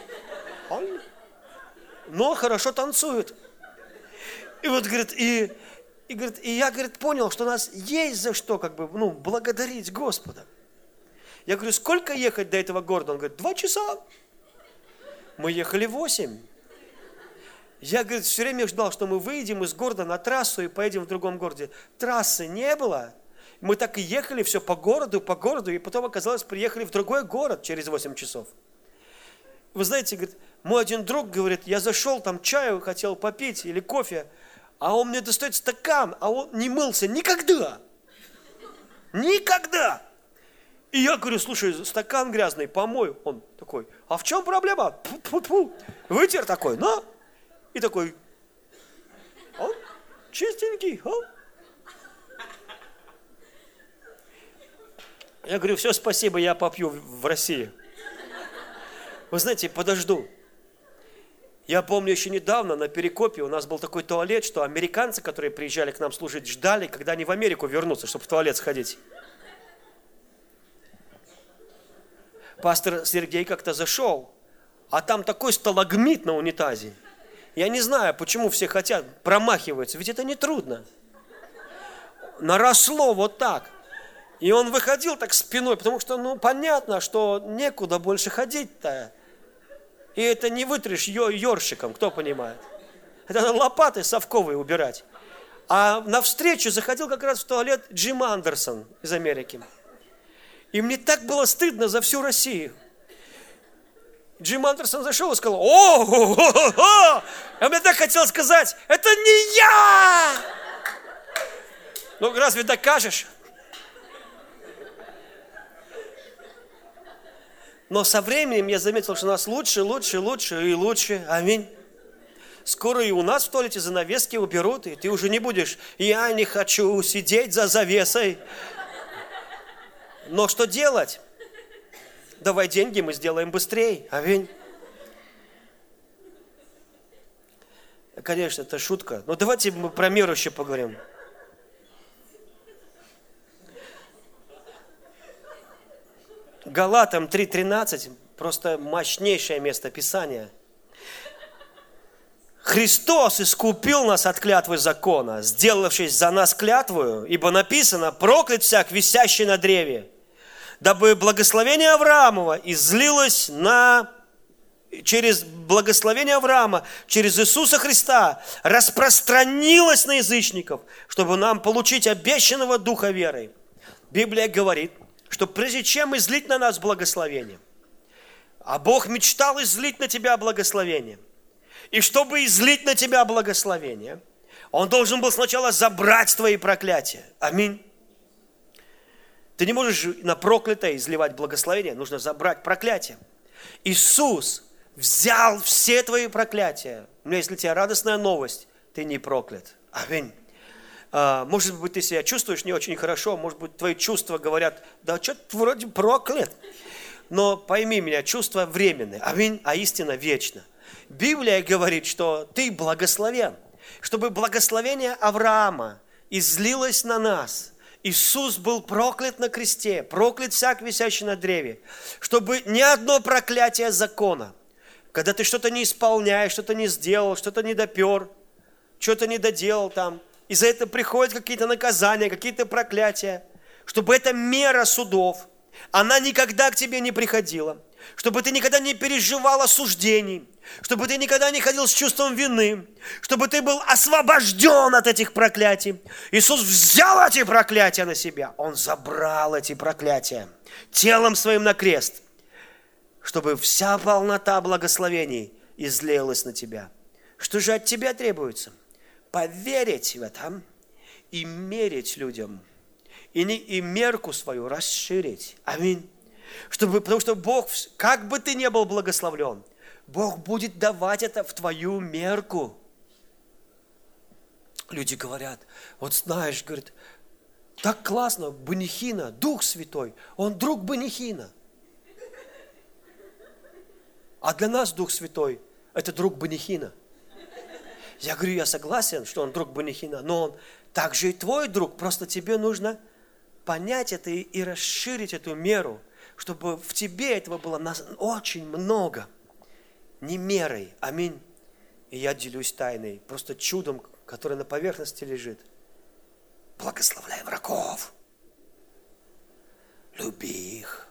A: Но хорошо танцует. И вот, говорит, и я, говорит, понял, что у нас есть за что, благодарить Господа. Я говорю: сколько ехать до этого города? Он говорит: 2 часа. Мы ехали 8. Я, говорит, все время ждал, что мы выйдем из города на трассу и поедем в другом городе. Трассы не было. Мы так и ехали все по городу, и потом оказалось, приехали в другой город через 8 часов. Вы знаете, говорит, мой один друг говорит: я зашел, там чаю хотел попить или кофе, а он мне достает стакан, а он не мылся никогда. Никогда. И я говорю: слушай, стакан грязный, помой. Он такой: а в чем проблема? Фу-фу-фу. Вытер такой, на. И такой: он чистенький. Я говорю: все, спасибо, я попью в России. Вы знаете, подожду. Я помню, еще недавно на Перекопе у нас был такой туалет, что американцы, которые приезжали к нам служить, ждали, когда они в Америку вернутся, чтобы в туалет сходить. Пастор Сергей как-то зашел, а там такой сталагмит на унитазе. Я не знаю, почему все хотят, промахиваются, ведь это не трудно. Наросло вот так. И он выходил так спиной, потому что, понятно, что некуда больше ходить-то. И это не вытрешь ёршиком, кто понимает. Это надо лопатой совковой убирать. А навстречу заходил как раз в туалет Джим Андерсон из Америки. И мне так было стыдно за всю Россию. Джим Андерсон зашел и сказал: о-о-о-о-о! А мне так хотелось сказать: это не я! Ну, разве докажешь? Но со временем я заметил, что нас лучше, лучше, лучше и лучше. Аминь. Скоро и у нас в туалете занавески уберут, и ты уже не будешь: я не хочу сидеть за завесой. Но что делать? Давай деньги, мы сделаем быстрее. Аминь. Конечно, это шутка. Но давайте мы про меру еще поговорим. Галатам 3:13, просто мощнейшее место Писания. Христос искупил нас от клятвы закона, сделавшись за нас клятвою, ибо написано: проклят всяк, висящий на древе, дабы благословение Авраамова излилось через благословение Авраама, через Иисуса Христа, распространилось на язычников, чтобы нам получить обещанного духа веры. Библия говорит, что прежде чем излить на нас благословение, а Бог мечтал излить на тебя благословение, и чтобы излить на тебя благословение, Он должен был сначала забрать твои проклятия. Аминь. Ты не можешь на проклятое изливать благословение, нужно забрать проклятие. Иисус взял все твои проклятия. Но если у тебя радостная новость, ты не проклят. Аминь. Может быть, ты себя чувствуешь не очень хорошо, может быть, твои чувства говорят: да что-то вроде проклят. Но пойми меня, чувства временные, аминь, а истина вечна. Библия говорит, что ты благословен, чтобы благословение Авраама излилось на нас. Иисус был проклят на кресте, проклят всяк, висящий на древе, чтобы ни одно проклятие закона, когда ты что-то не исполняешь, что-то не сделал, что-то не допер, что-то не доделал там, и за это приходят какие-то наказания, какие-то проклятия, чтобы эта мера судов, она никогда к тебе не приходила, чтобы ты никогда не переживал осуждений, чтобы ты никогда не ходил с чувством вины, чтобы ты был освобожден от этих проклятий. Иисус взял эти проклятия на себя, Он забрал эти проклятия телом Своим на крест, чтобы вся полнота благословений излилась на тебя. Что же от тебя требуется? Поверить в это и мерить людям, и мерку свою расширить. Аминь. Потому что Бог, как бы ты ни был благословлен, Бог будет давать это в твою мерку. Люди говорят: вот знаешь, говорит, так классно, Бенихина, Дух Святой, Он друг Бенихина. А для нас Дух Святой – это друг Бенихина. Я говорю, я согласен, что он друг Бенихина, но он также и твой друг, просто тебе нужно понять это и расширить эту меру, чтобы в тебе этого было очень много. Не мерой, аминь. И я делюсь тайной, просто чудом, которое на поверхности лежит. Благословляй врагов. Люби их.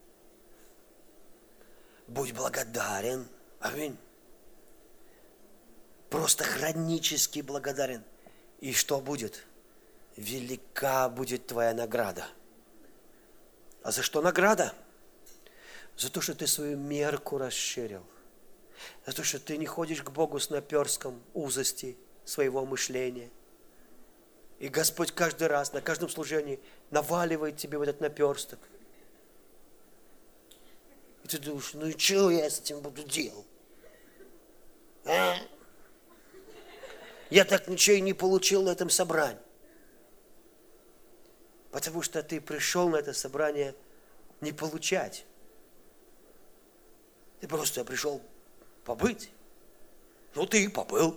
A: Будь благодарен. Аминь. Просто хронически благодарен. И что будет? Велика будет твоя награда. А за что награда? За то, что ты свою мерку расширил. За то, что ты не ходишь к Богу с наперстком узости своего мышления. И Господь каждый раз, на каждом служении наваливает тебе в этот наперсток. И ты думаешь, ну и что я с этим буду делать? А? Я так ничего и не получил на этом собрании. Потому что ты пришел на это собрание не получать. Ты просто пришел побыть. Ну ты и побыл.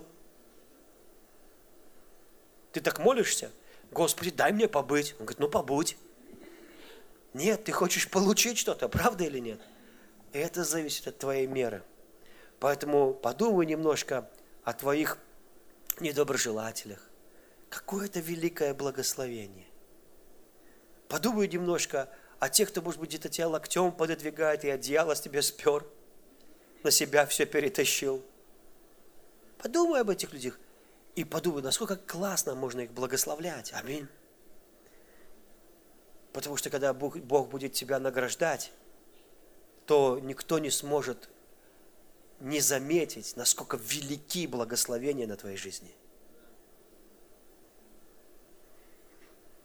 A: Ты так молишься: Господи, дай мне побыть. Он говорит, ну побудь. Нет, ты хочешь получить что-то, правда или нет? Это зависит от твоей меры. Поэтому подумай немножко о твоих недоброжелателях. Какое это великое благословение. Подумай немножко о тех, кто, может быть, где-то тебя локтем пододвигает и одеяло с тебя спер, на себя все перетащил. Подумай об этих людях и подумай, насколько классно можно их благословлять. Аминь. Потому что когда Бог будет тебя награждать, то никто не сможет не заметить, насколько велики благословения на твоей жизни.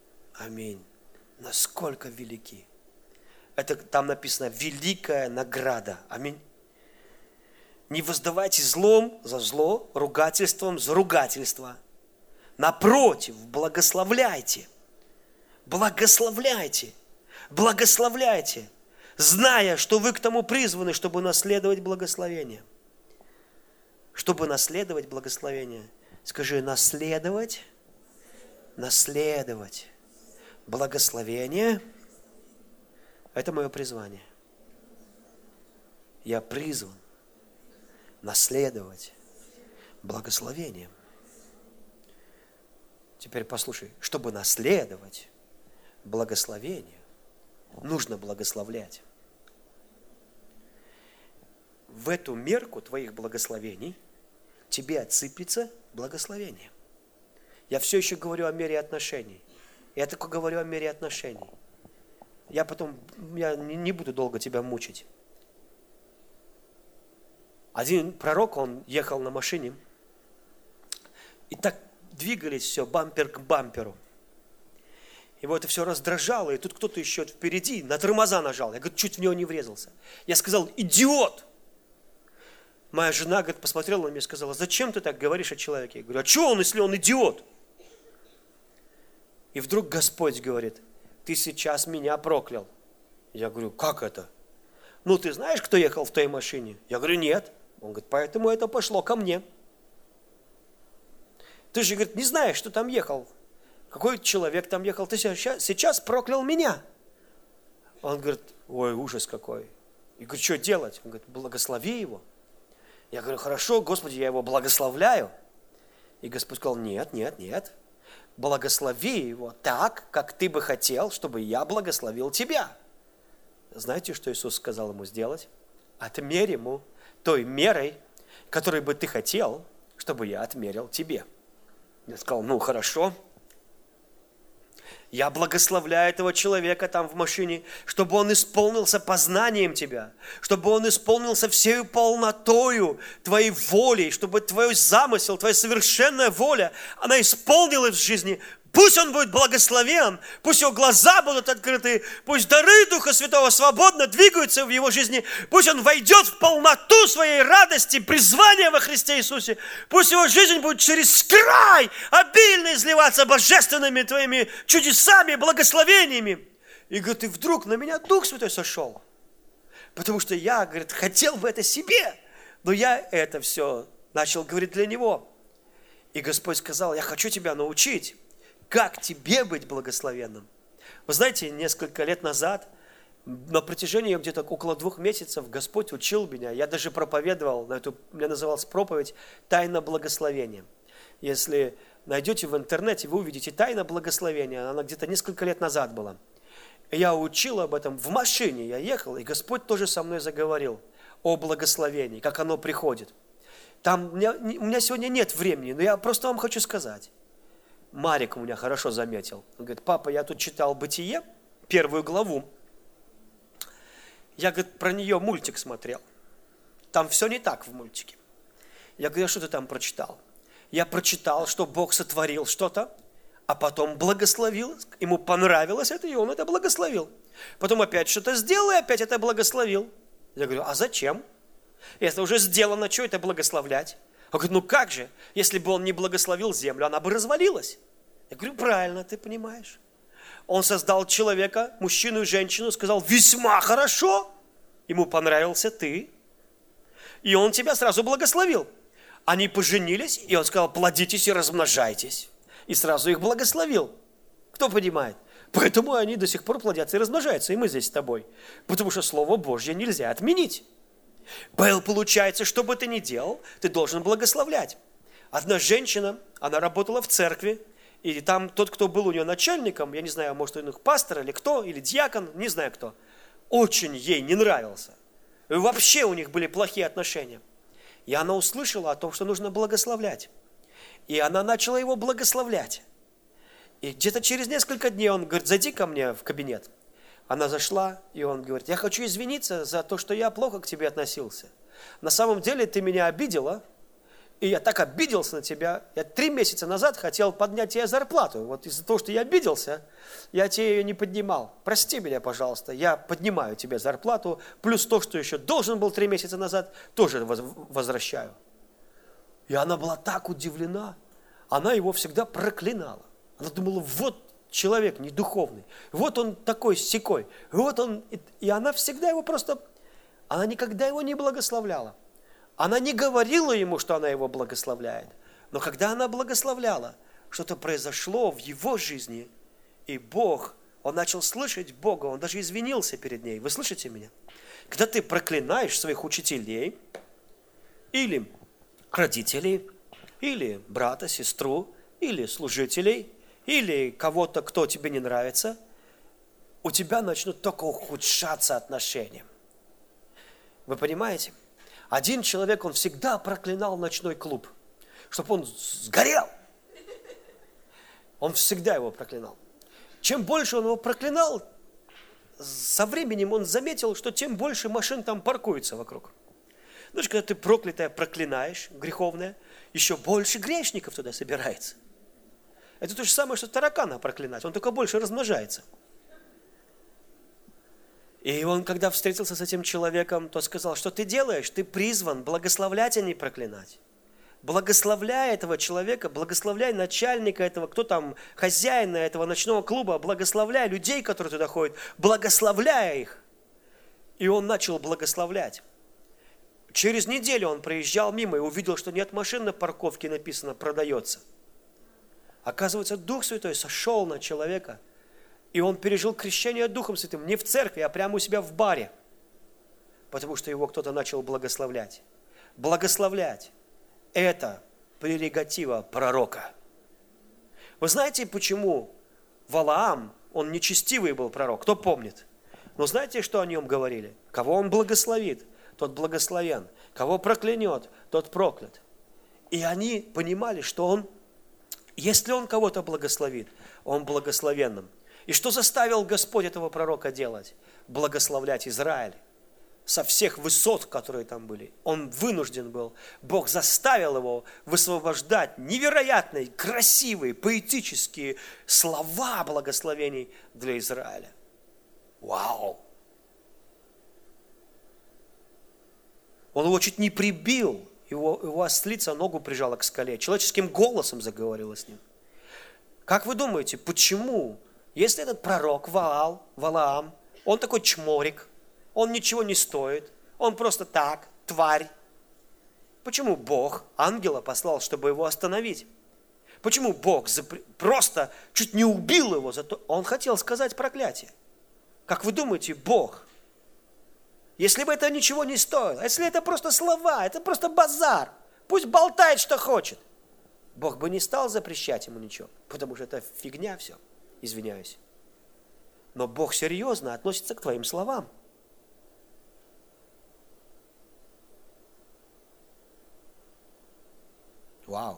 A: Аминь. Насколько велики. Это там написано великая награда. Аминь. Не воздавайте злом за зло, ругательством за ругательство. Напротив, благословляйте. Благословляйте. Благословляйте. Зная, что вы к тому призваны, чтобы наследовать благословение. Чтобы наследовать благословение. Скажи, наследовать. Наследовать. Благословение. Это мое призвание. Я призван наследовать благословением. Теперь послушай, чтобы наследовать благословение, нужно благословлять. В эту мерку твоих благословений тебе отсыпется благословение. Я все еще говорю о мере отношений. Я только говорю о мере отношений. Я не буду долго тебя мучить. Один пророк, он ехал на машине, и так двигались все бампер к бамперу. Его это все раздражало, и тут кто-то еще впереди на тормоза нажал. Я, говорю, чуть в него не врезался. Я сказал, идиот! Моя жена, говорит, посмотрела на меня и сказала, зачем ты так говоришь о человеке? Я говорю, а что он, если он идиот? И вдруг Господь говорит, ты сейчас меня проклял. Я говорю, как это? Ну, ты знаешь, кто ехал в той машине? Я говорю, нет. Он говорит, поэтому это пошло ко мне. Ты же, говорит, не знаешь, что там ехал. Какой человек там ехал? Ты сейчас проклял меня. Он говорит, ой, ужас какой. Я говорю, что делать? Он говорит, благослови его. Я говорю, хорошо, Господи, я его благословляю. И Господь сказал, нет, нет, нет. Благослови его так, как ты бы хотел, чтобы я благословил тебя. Знаете, что Иисус сказал ему сделать? Отмерь ему той мерой, которой бы ты хотел, чтобы я отмерил тебе. Я сказал, ну хорошо. Я благословляю этого человека там в машине, чтобы он исполнился познанием тебя, чтобы он исполнился всей полнотою твоей волей, чтобы твой замысел, твоя совершенная воля, она исполнилась в жизни. Пусть он будет благословен, пусть его глаза будут открыты, пусть дары Духа Святого свободно двигаются в его жизни, пусть он войдет в полноту своей радости, призвания во Христе Иисусе, пусть его жизнь будет через край обильно изливаться божественными твоими чудесами, благословениями. И, говорит, и вдруг на меня Дух Святой сошел, потому что я, говорит, хотел бы это себе, но я это все начал говорить для него. И Господь сказал, я хочу тебя научить, как тебе быть благословенным? Вы знаете, несколько лет назад, на протяжении где-то около 2 месяцев, Господь учил меня. Я даже проповедовал, у меня называлась проповедь «Тайна благословения». Если найдете в интернете, вы увидите «Тайна благословения». Она где-то несколько лет назад была. И я учил об этом в машине. Я ехал, и Господь тоже со мной заговорил о благословении, как оно приходит. Там у меня сегодня нет времени, но я просто вам хочу сказать. Марик у меня хорошо заметил. Он говорит, папа, я тут читал «Бытие», 1 главу. Я, говорит, про нее мультик смотрел. Там все не так в мультике. Я говорю, а что ты там прочитал? Я прочитал, что Бог сотворил что-то, а потом благословил. Ему понравилось это, и он это благословил. Потом опять что-то сделал, и опять это благословил. Я говорю, а зачем? Если уже сделано, что это благословлять? Он говорит, ну как же, если бы он не благословил землю, она бы развалилась. Я говорю, правильно, ты понимаешь. Он создал человека, мужчину и женщину, сказал, весьма хорошо, ему понравился ты, и он тебя сразу благословил. Они поженились, и он сказал, плодитесь и размножайтесь, и сразу их благословил. Кто понимает? Поэтому они до сих пор плодятся и размножаются, и мы здесь с тобой, потому что Слово Божье нельзя отменить. Получается, что бы ты ни делал, ты должен благословлять. Одна женщина, она работала в церкви, и там тот, кто был у нее начальником, я не знаю, может, у них пастор или кто, или диакон, не знаю кто, очень ей не нравился. И вообще у них были плохие отношения. И она услышала о том, что нужно благословлять. И она начала его благословлять. И где-то через несколько дней он говорит, зайди ко мне в кабинет. Она зашла, и он говорит, я хочу извиниться за то, что я плохо к тебе относился. На самом деле ты меня обидела, И я так обиделся на тебя, я 3 месяца назад хотел поднять тебе зарплату. Вот из-за того, что я обиделся, я тебе ее не поднимал. Прости меня, пожалуйста, я поднимаю тебе зарплату, плюс то, что еще должен был 3 месяца назад, тоже возвращаю. И она была так удивлена, она его всегда проклинала. Она думала, вот человек недуховный, вот он такой-сякой, вот он, и она всегда его просто, она никогда его не благословляла. Она не говорила ему, что она его благословляет, но когда она благословляла, что-то произошло в его жизни, и Бог, он начал слышать Бога, он даже извинился перед ней. Вы слышите меня? Когда ты проклинаешь своих учителей, или родителей, или брата, сестру, или служителей, или кого-то, кто тебе не нравится, у тебя начнут только ухудшаться отношения. Вы понимаете? Один человек, он всегда проклинал ночной клуб, чтобы он сгорел. Он всегда его проклинал. Чем больше он его проклинал, со временем он заметил, что тем больше машин там паркуется вокруг. Знаешь, когда ты проклятое проклинаешь, греховное, еще больше грешников туда собирается. Это то же самое, что таракана проклинать, он только больше размножается. И он, когда встретился с этим человеком, то сказал, что ты делаешь? Ты призван благословлять, а не проклинать. Благословляй этого человека, благословляй начальника этого, кто там, хозяина этого ночного клуба, благословляй людей, которые туда ходят, благословляй их. И он начал благословлять. Через неделю он проезжал мимо и увидел, что нет машин на парковке, написано «продается». Оказывается, Дух Святой сошел на человека, и он пережил крещение Духом Святым не в церкви, а прямо у себя в баре, потому что его кто-то начал благословлять. Благословлять – это прерогатива пророка. Вы знаете, почему Валаам, он нечестивый был пророк? Кто помнит? Но знаете, что о нем говорили? Кого он благословит, тот благословен. Кого проклянет, тот проклят. И они понимали, что он, если он кого-то благословит, он благословенным. И что заставил Господь этого пророка делать? Благословлять Израиль. Со всех высот, которые там были. Он вынужден был. Бог заставил его высвобождать невероятные, красивые, поэтические слова благословений для Израиля. Вау! Он его чуть не прибил. Его ослица ногу прижала к скале. Человеческим голосом заговорила с ним. Как вы думаете, почему? Если этот пророк Валаам, он такой чморик, он ничего не стоит, он просто так, тварь. Почему Бог ангела послал, чтобы его остановить? Почему Бог просто чуть не убил его, зато он хотел сказать проклятие? Как вы думаете, Бог, если бы это ничего не стоило, если это просто слова, это просто базар, пусть болтает, что хочет, Бог бы не стал запрещать ему ничего, потому что это фигня все. Извиняюсь. Но Бог серьезно относится к твоим словам. Вау.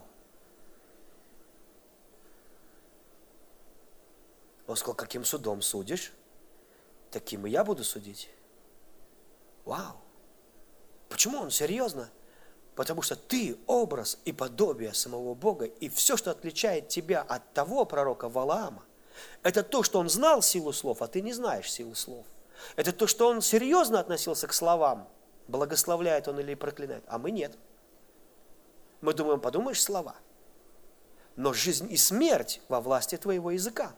A: Он сказал, каким судом судишь, таким и я буду судить. Вау. Почему он серьезно? Потому что ты образ и подобие самого Бога, и все, что отличает тебя от того пророка Валаама, это то, что он знал силу слов, а ты не знаешь силу слов. Это то, что он серьезно относился к словам, благословляет он или проклинает, а мы нет. Мы думаем, подумаешь, слова. Но жизнь и смерть во власти твоего языка.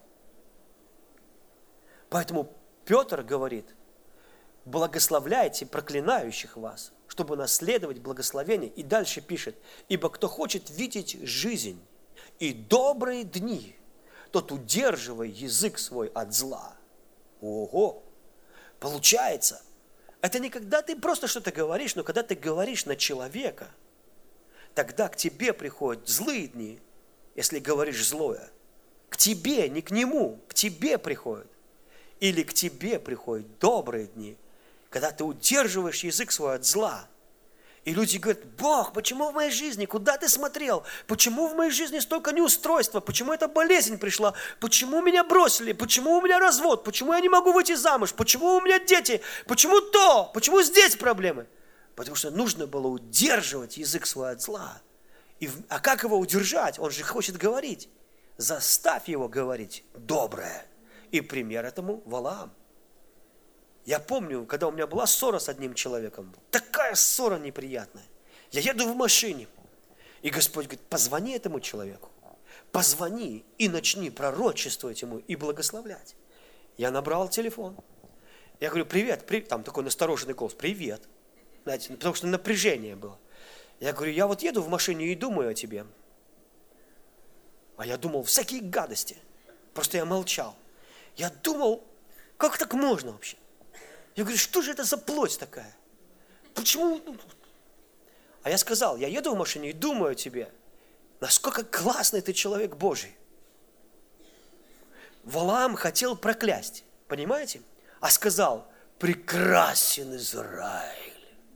A: Поэтому Петр говорит, благословляйте проклинающих вас, чтобы наследовать благословение. И дальше пишет, ибо кто хочет видеть жизнь и добрые дни, тот удерживай язык свой от зла. Ого! Получается, это не когда ты просто что-то говоришь, но когда ты говоришь на человека, тогда к тебе приходят злые дни, если говоришь злое. К тебе, не к нему, к тебе приходят. Или к тебе приходят добрые дни, когда ты удерживаешь язык свой от зла. И люди говорят, Бог, почему в моей жизни, куда ты смотрел? Почему в моей жизни столько неустройства? Почему эта болезнь пришла? Почему меня бросили? Почему у меня развод? Почему я не могу выйти замуж? Почему у меня дети? Почему то? Почему здесь проблемы? Потому что нужно было удерживать язык свой от зла. А как его удержать? Он же хочет говорить. Заставь его говорить доброе. И пример этому Валаам. Я помню, когда у меня была ссора с одним человеком, такая ссора неприятная. Я еду в машине, и Господь говорит, позвони этому человеку. Позвони и начни пророчествовать ему и благословлять. Я набрал телефон. Я говорю, привет, там такой настороженный голос, привет. Знаете, потому что напряжение было. Я говорю, я вот еду в машине и думаю о тебе. А я думал всякие гадости. Просто я молчал. Я думал, как так можно вообще? Я говорю, что же это за плоть такая? Почему? А я сказал, я еду в машине и думаю о тебе. Насколько классный ты человек Божий. Валаам хотел проклясть, понимаете? А сказал, прекрасен Израиль.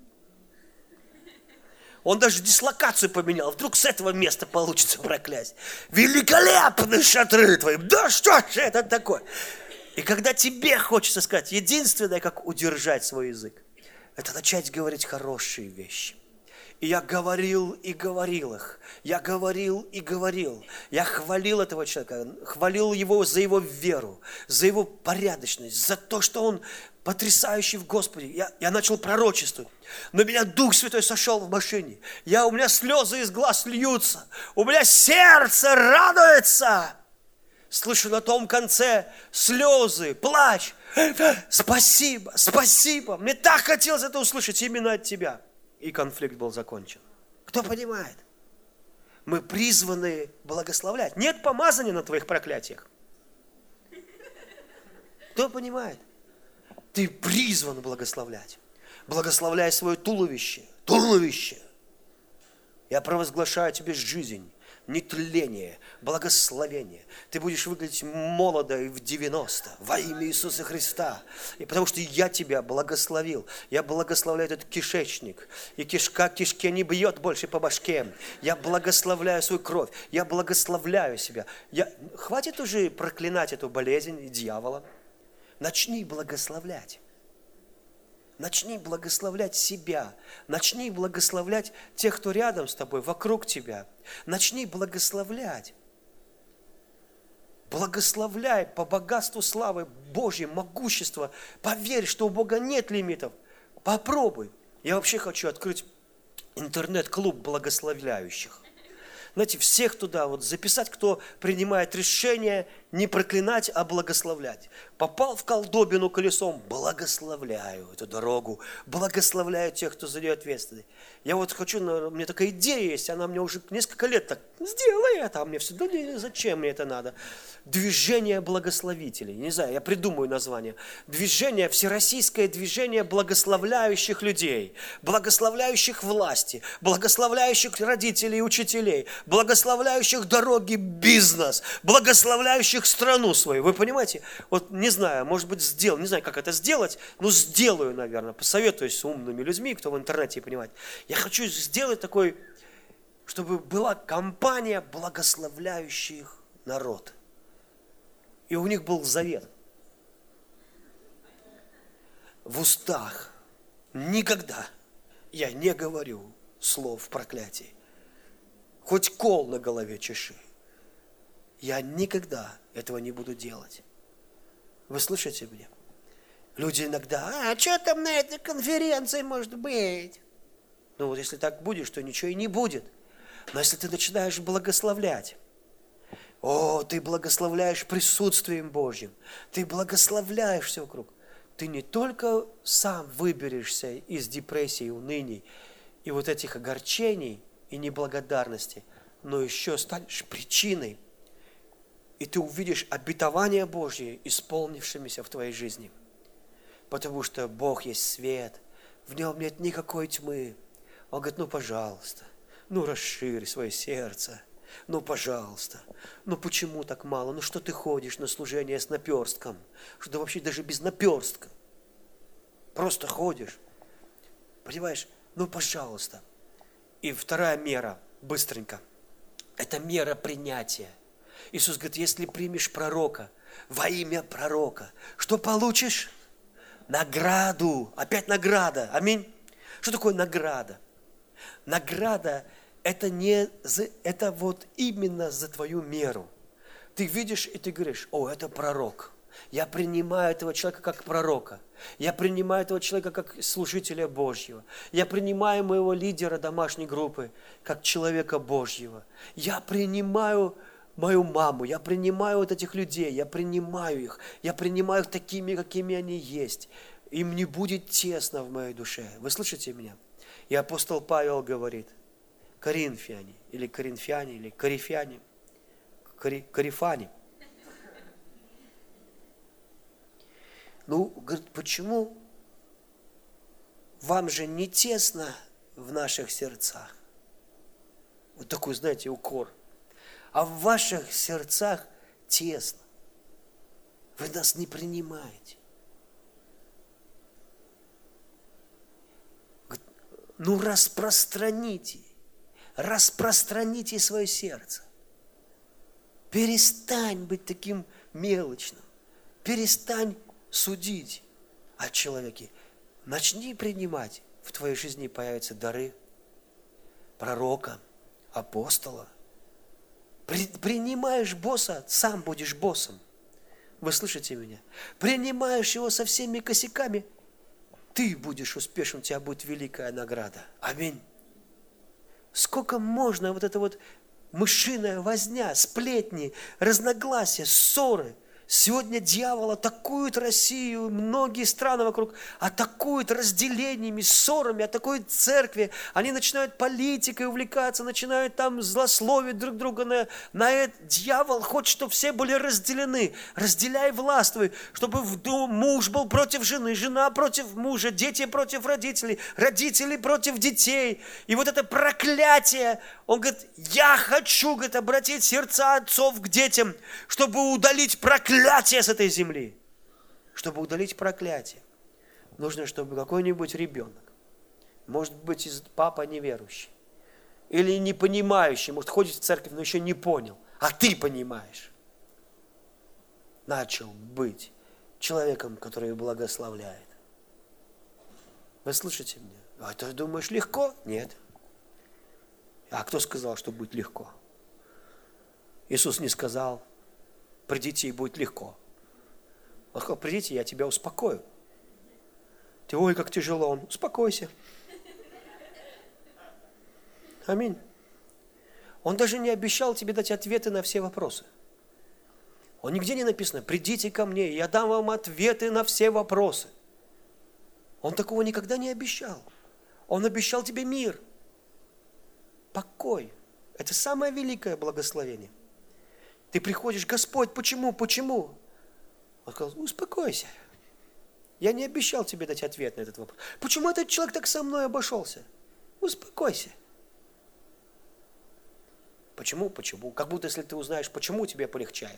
A: Он даже дислокацию поменял. Вдруг с этого места получится проклясть. Великолепны шатры твои. Да что же это такое? И когда тебе хочется сказать, единственное, как удержать свой язык, это начать говорить хорошие вещи. И я говорил и говорил их. Я говорил и говорил. Я хвалил этого человека, хвалил его за его веру, за его порядочность, за то, что он потрясающий в Господе. Я начал пророчествовать. Но меня Дух Святой сошел в машине. У меня слезы из глаз льются. У меня сердце радуется. Слышу на том конце слезы, плач. Спасибо, спасибо. Мне так хотелось это услышать именно от тебя. И конфликт был закончен. Кто понимает? Мы призваны благословлять. Нет помазания на твоих проклятиях. Кто понимает? Ты призван благословлять. Благословляй свое туловище. Туловище. Я провозглашаю тебе жизнь, нетление, благословение. Ты будешь выглядеть молодо и в 90 во имя Иисуса Христа. И потому что я тебя благословил. Я благословляю этот кишечник. И кишка кишке не бьет больше по башке. Я благословляю свою кровь. Я благословляю себя. Хватит уже проклинать эту болезнь и дьявола. Начни благословлять. Начни благословлять себя. Начни благословлять тех, кто рядом с тобой, вокруг тебя. Начни благословлять. Благословляй по богатству славы Божьей, могущества. Поверь, что у Бога нет лимитов. Попробуй. Я вообще хочу открыть интернет-клуб благословляющих. Знаете, всех туда вот записать, кто принимает решение не проклинать, а благословлять. Попал в колдобину колесом, благословляю эту дорогу, благословляю тех, кто за нее ответственный. Я вот хочу, у меня такая идея есть, она мне уже несколько лет так, сделай это, а мне все, да зачем мне это надо? Движение благословителей, не знаю, я придумаю название. Движение, всероссийское движение благословляющих людей, благословляющих власти, благословляющих родителей и учителей, благословляющих дороги, бизнес, благословляющих страну свою. Вы понимаете? Вот не знаю, может быть, не знаю, как это сделать, но сделаю, наверное, посоветуюсь с умными людьми, кто в интернете понимает. Я хочу сделать такой, чтобы была компания благословляющих народ. И у них был завет. В устах никогда я не говорю слов проклятий. Хоть кол на голове чеши. Я никогда этого не буду делать. Вы слышите меня? Люди иногда, что там на этой конференции может быть? Ну вот если так будешь, то ничего и не будет. Но если ты начинаешь благословлять, ты благословляешь присутствием Божьим, ты благословляешь все вокруг, ты не только сам выберешься из депрессии, уныний и вот этих огорчений и неблагодарности, но еще станешь причиной, и ты увидишь обетования Божьи, исполнившимися в твоей жизни. Потому что Бог есть свет, в нем нет никакой тьмы. Он говорит, пожалуйста, расширь свое сердце, пожалуйста, почему так мало, что ты ходишь на служение с наперстком, что ты вообще даже без наперстка, просто ходишь, понимаешь, пожалуйста. И вторая мера, быстренько, это мера принятия. Иисус говорит, если примешь пророка, во имя пророка, что получишь? Награду. Опять награда. Аминь. Что такое награда? Награда это вот именно за твою меру. Ты видишь, и ты говоришь: о, это пророк. Я принимаю этого человека как пророка. Я принимаю этого человека как служителя Божьего. Я принимаю моего лидера домашней группы как человека Божьего. Я принимаю мою маму, я принимаю вот этих людей, я принимаю их такими, какими они есть. Им не будет тесно в моей душе. Вы слышите меня? И апостол Павел говорит: коринфяне, или корифяне, корифане. Ну, говорит, почему вам же не тесно в наших сердцах? Вот такой, знаете, укор. А в ваших сердцах тесно. Вы нас не принимаете. Говорит, ну, распространите свое сердце. Перестань быть таким мелочным. Перестань судить о человеке. Начни принимать. В твоей жизни появятся дары пророка, апостола. Принимаешь босса, сам будешь боссом. Вы слышите меня? Принимаешь его со всеми косяками, ты будешь успешен, у тебя будет великая награда. Аминь. Сколько можно вот это вот мышиная возня, сплетни, разногласия, ссоры. Сегодня дьявол атакует Россию, многие страны вокруг атакуют разделениями, ссорами, атакуют церкви. Они начинают политикой увлекаться, начинают там злословить друг друга. Дьявол хочет, чтобы все были разделены. Разделяй, властвуй, чтобы муж был против жены, жена против мужа, дети против родителей, родители против детей. И вот это проклятие, он говорит: я хочу, говорит, обратить сердца отцов к детям, чтобы удалить проклятие с этой земли. Чтобы удалить проклятие, нужно, чтобы какой-нибудь ребенок, может быть, папа неверующий, или не понимающий, может, ходит в церковь, но еще не понял, а ты понимаешь, начал быть человеком, который благословляет. Вы слышите меня? А ты думаешь, легко? Нет. А кто сказал, что будет легко? Иисус не сказал: придите, и будет легко. Он сказал: придите, я тебя успокою. Ты: ой, как тяжело. Он: успокойся. Аминь. Он даже не обещал тебе дать ответы на все вопросы. Он нигде не написано: придите ко мне, я дам вам ответы на все вопросы. Он такого никогда не обещал. Он обещал тебе мир, покой. Это самое великое благословение. Ты приходишь: Господь, почему? Он сказал: успокойся. Я не обещал тебе дать ответ на этот вопрос. Почему этот человек так со мной обошелся? Успокойся. Почему? Как будто если ты узнаешь, почему, тебе полегчает.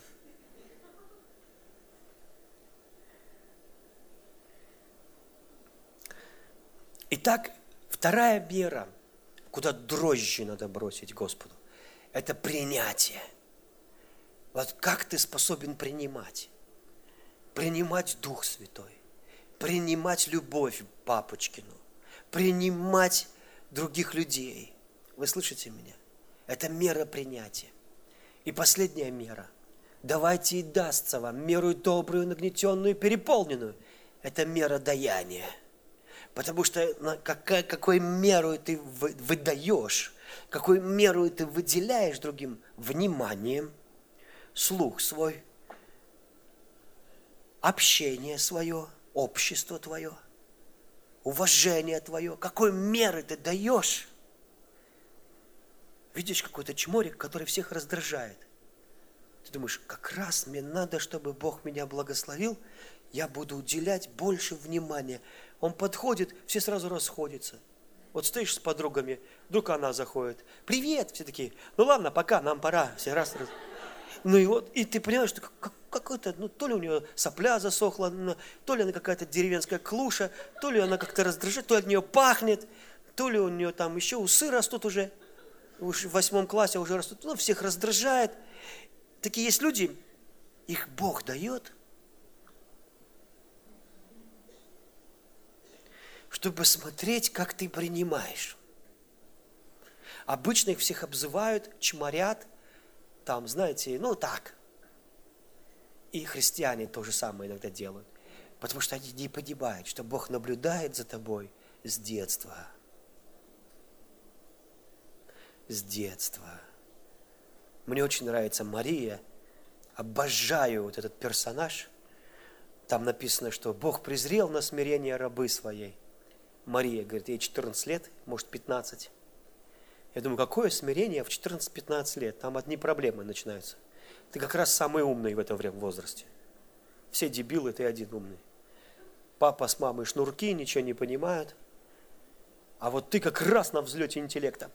A: Итак, вторая мера, куда дрожжи надо бросить Господу, это принятие. Вот как ты способен принимать? Принимать Дух Святой, принимать любовь папочкину, принимать других людей. Вы слышите меня? Это мера принятия. И последняя мера. Давайте и дастся вам меру добрую, нагнетенную, переполненную. Это мера даяния. Потому что какой меру ты выдаешь, какую меру ты выделяешь другим вниманием, слух свой, общение свое, общество твое, уважение твое, какой меры ты даешь. Видишь какой-то чморик, который всех раздражает. Ты думаешь: как раз мне надо, чтобы Бог меня благословил, я буду уделять больше внимания. Он подходит, все сразу расходятся. Вот стоишь с подругами, вдруг она заходит: привет, все такие: ну ладно, пока, нам пора, все раз. Ну и вот, и ты понимаешь, что какой-то, то ли у нее сопля засохла, то ли она какая-то деревенская клуша, то ли она как-то раздражает, то ли от нее пахнет, то ли у нее там еще усы растут уже в 8 классе уже растут, всех раздражает. Такие есть люди, их Бог дает, чтобы смотреть, как ты принимаешь. Обычно их всех обзывают, чморят, там, знаете, ну так. И христиане то же самое иногда делают. Потому что они не понимают, что Бог наблюдает за тобой с детства. С детства. Мне очень нравится Мария. Обожаю вот этот персонаж. Там написано, что Бог презрел на смирение рабы своей. Мария, говорит, ей 14 лет, может 15. Я думаю, какое смирение в 14-15 лет? Там одни проблемы начинаются. Ты как раз самый умный в это время возрасте. Все дебилы, ты один умный. Папа с мамой шнурки, ничего не понимают. А вот ты как раз на взлете интеллекта.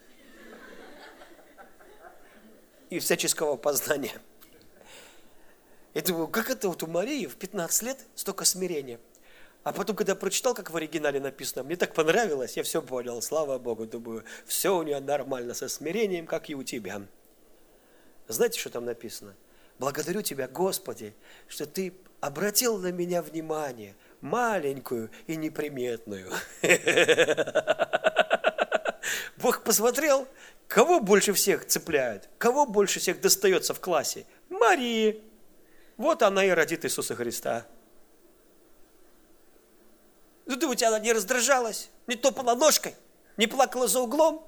A: И всяческого познания. Я думаю, как это вот у Марии в 15 лет столько смирения? А потом, когда прочитал, как в оригинале написано, мне так понравилось, я все понял, слава Богу, думаю, все у нее нормально со смирением, как и у тебя. Знаете, что там написано? Благодарю Тебя, Господи, что Ты обратил на меня внимание, маленькую и неприметную. Бог посмотрел, кого больше всех цепляют, кого больше всех достается в классе? Марии. Вот она и родит Иисуса Христа. Вы думаете, она не раздражалась, не топала ножкой, не плакала за углом?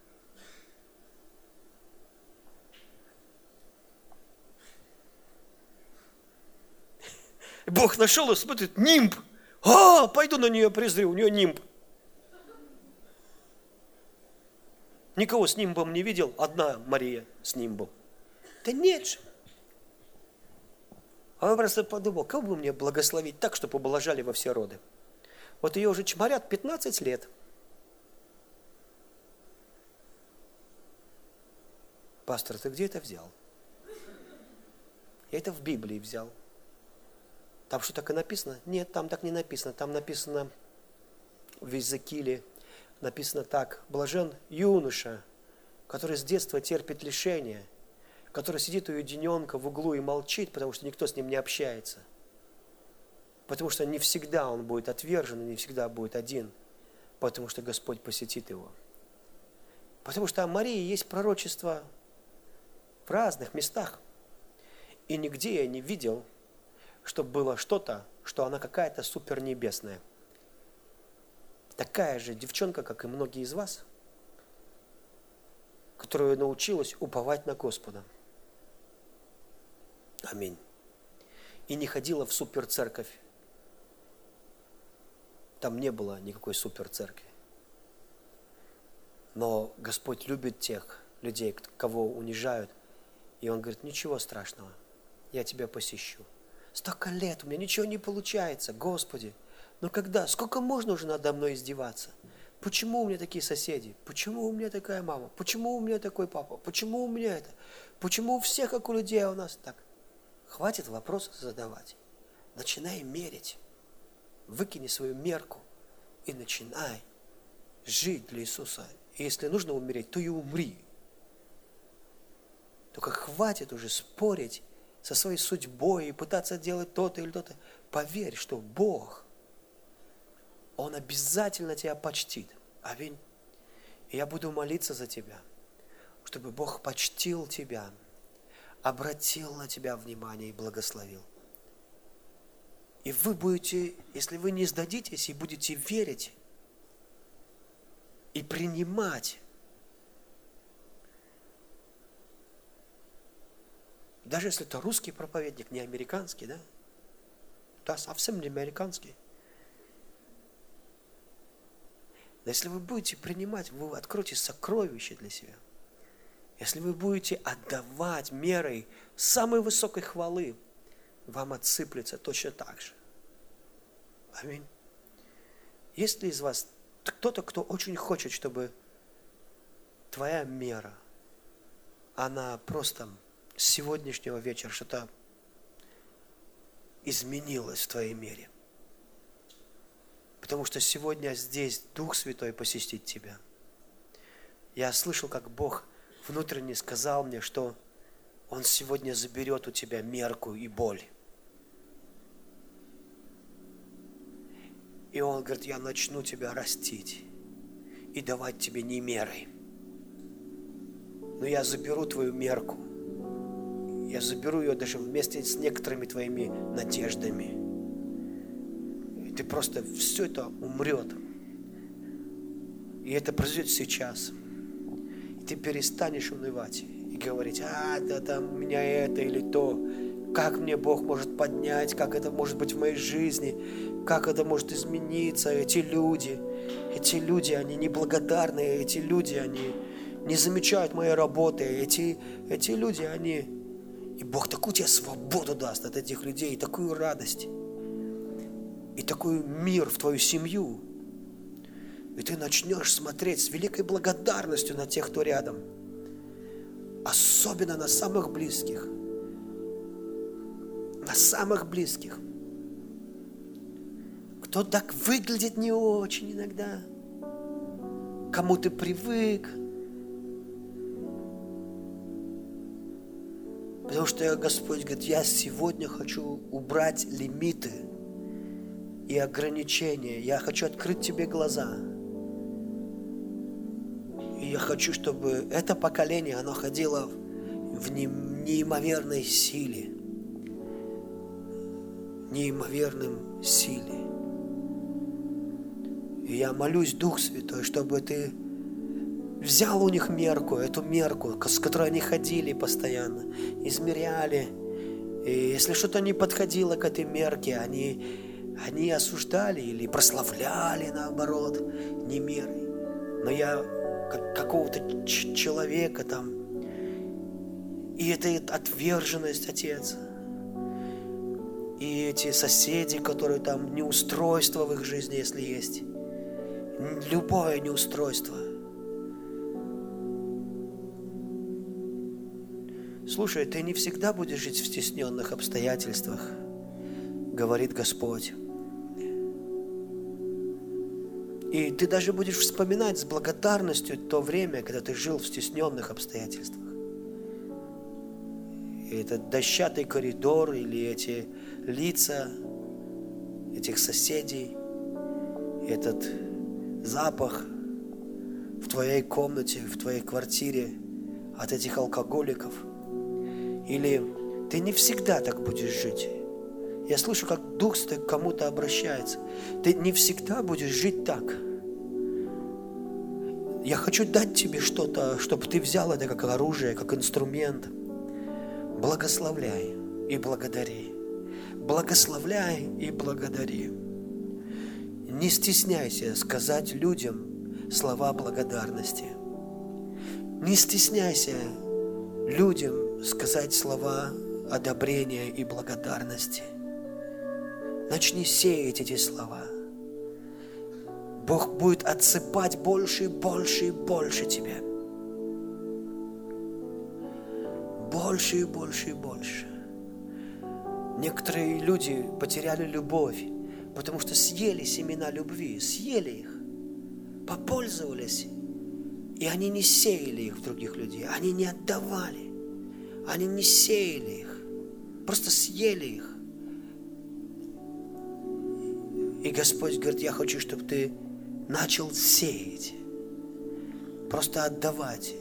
A: Бог нашел и смотрит, нимб. Пойду на нее презрю, у нее нимб. Никого с нимбом не видел, одна Мария с нимбом. Да нет же. А он просто подумал, кого бы мне благословить так, чтобы ублажали во все роды. Вот ее уже чморят 15 лет. Пастор, ты где это взял? Я это в Библии взял. Там что, так и написано? Нет, там так не написано. Там написано в Иезекииле, написано так. Блажен юноша, который с детства терпит лишения, который сидит уединенка в углу и молчит, потому что никто с ним не общается. Потому что не всегда он будет отвержен, и не всегда будет один, потому что Господь посетит его. Потому что о Марии есть пророчество в разных местах. И нигде я не видел, чтобы было что-то, что она какая-то супернебесная. Такая же девчонка, как и многие из вас, которая научилась уповать на Господа. Аминь. И не ходила в суперцерковь. Там не было никакой суперцеркви. Но Господь любит тех людей, кого унижают. И Он говорит, ничего страшного, я тебя посещу. Столько лет, у меня ничего не получается, Господи. Но когда? Сколько можно уже надо мной издеваться? Почему у меня такие соседи? Почему у меня такая мама? Почему у меня такой папа? Почему у меня это? Почему у всех, как у людей, а у нас так? Хватит вопросы задавать. Начинай мерить. Выкини свою мерку и начинай жить для Иисуса. И если нужно умереть, то и умри. Только хватит уже спорить со своей судьбой и пытаться делать то-то или то-то. Поверь, что Бог, Он обязательно тебя почтит. Аминь. И я буду молиться за тебя, чтобы Бог почтил тебя, обратил на тебя внимание и благословил. И вы будете, если вы не сдадитесь и будете верить и принимать, даже если это русский проповедник, не американский, да? Да, совсем не американский. Но если вы будете принимать, вы откроете сокровище для себя. Если вы будете отдавать мерой самой высокой хвалы, вам отсыплется точно так же. Аминь. Есть ли из вас кто-то, кто очень хочет, чтобы твоя мера, она просто с сегодняшнего вечера что-то изменилось в твоей мере? Потому что сегодня здесь Дух Святой посетит тебя. Я слышал, как Бог внутренне сказал мне, что Он сегодня заберет у тебя мерку и боль. И Он говорит, я начну тебя растить и давать тебе не мерой, но я заберу твою мерку. Я заберу ее даже вместе с некоторыми твоими надеждами. И ты просто, все это умрет. И это произойдет сейчас. И ты перестанешь унывать и говорить: да там у меня это или то. Как мне Бог может поднять, как это может быть в моей жизни, как это может измениться. Эти люди, они неблагодарны, эти люди, они не замечают моей работы, эти люди, они... И Бог такую тебе свободу даст от этих людей, и такую радость, и такой мир в твою семью. И ты начнешь смотреть с великой благодарностью на тех, кто рядом. Особенно на самых близких. На самых близких. Кто так выглядит не очень иногда. Кому ты привык. Потому что Господь говорит: я сегодня хочу убрать лимиты и ограничения. Я хочу открыть тебе глаза. И я хочу, чтобы это поколение, оно ходило в неимоверной силе. Неимоверном силе. И я молюсь, Дух Святой, чтобы ты взял у них мерку, эту мерку, с которой они ходили постоянно, измеряли. И если что-то не подходило к этой мерке, они осуждали или прославляли, наоборот, не мерой. Но я какого-то человека там, и это отверженность, Отец. И эти соседи, которые там, неустройство в их жизни, если есть. Любое неустройство. Слушай, ты не всегда будешь жить в стесненных обстоятельствах, говорит Господь. И ты даже будешь вспоминать с благодарностью то время, когда ты жил в стесненных обстоятельствах. И этот дощатый коридор или эти лица этих соседей, этот запах в твоей комнате, в твоей квартире от этих алкоголиков. Или ты не всегда так будешь жить. Я слышу, как Дух Святой к кому-то обращается. Ты не всегда будешь жить так. Я хочу дать тебе что-то, чтобы ты взял это как оружие, как инструмент. Благословляй и благодари. Благословляй и благодари. Не стесняйся сказать людям слова благодарности. Не стесняйся людям сказать слова одобрения и благодарности. Начни сеять эти слова. Бог будет отсыпать больше, больше и больше тебя. Больше и больше и больше. Некоторые люди потеряли любовь, потому что съели семена любви, съели их, попользовались, и они не сеяли их в других людей, они не отдавали, они не сеяли их, просто съели их. И Господь говорит: я хочу, чтобы ты начал сеять, просто отдавать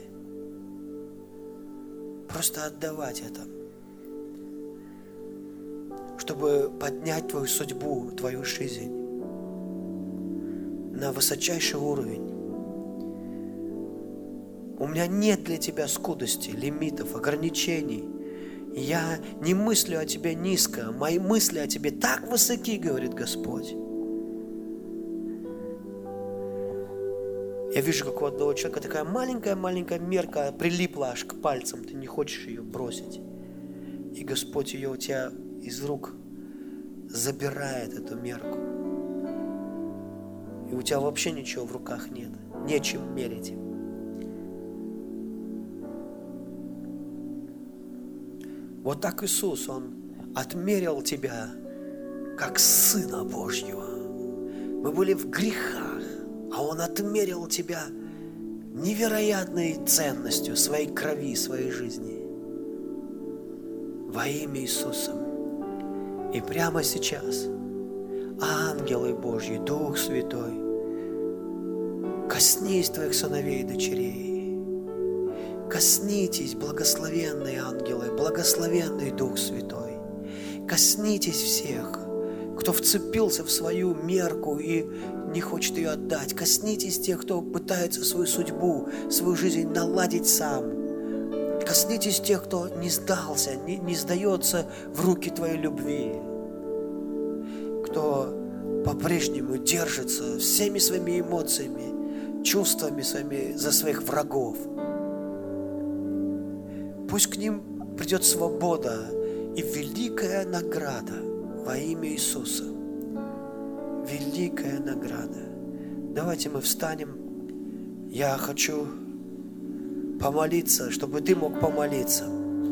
A: это, чтобы поднять твою судьбу, твою жизнь на высочайший уровень. У меня нет для тебя скудости, лимитов, ограничений. Я не мыслю о тебе низко, мои мысли о тебе так высоки, говорит Господь. Я вижу, как у одного человека такая маленькая мерка прилипла аж к пальцам, ты не хочешь ее бросить. И Господь ее у тебя из рук забирает, эту мерку. И у тебя вообще ничего в руках нет, нечем мерить. Вот так Иисус, Он отмерил тебя как Сына Божьего. Мы были в грехах, а Он отмерил тебя невероятной ценностью своей крови, своей жизни. Во имя Иисуса. И прямо сейчас ангелы Божьи, Дух Святой, коснись твоих сыновей и дочерей. Коснитесь, благословенные ангелы, благословенный Дух Святой. Коснитесь всех, кто вцепился в свою мерку и не хочет ее отдать. Коснитесь тех, кто пытается свою судьбу, свою жизнь наладить сам. Коснитесь тех, кто не сдался, не сдается в руки Твоей любви. Кто по-прежнему держится всеми своими эмоциями, чувствами своими за своих врагов. Пусть к ним придет свобода и великая награда во имя Иисуса. Великая награда. Давайте мы встанем. Я хочу помолиться, чтобы ты мог помолиться.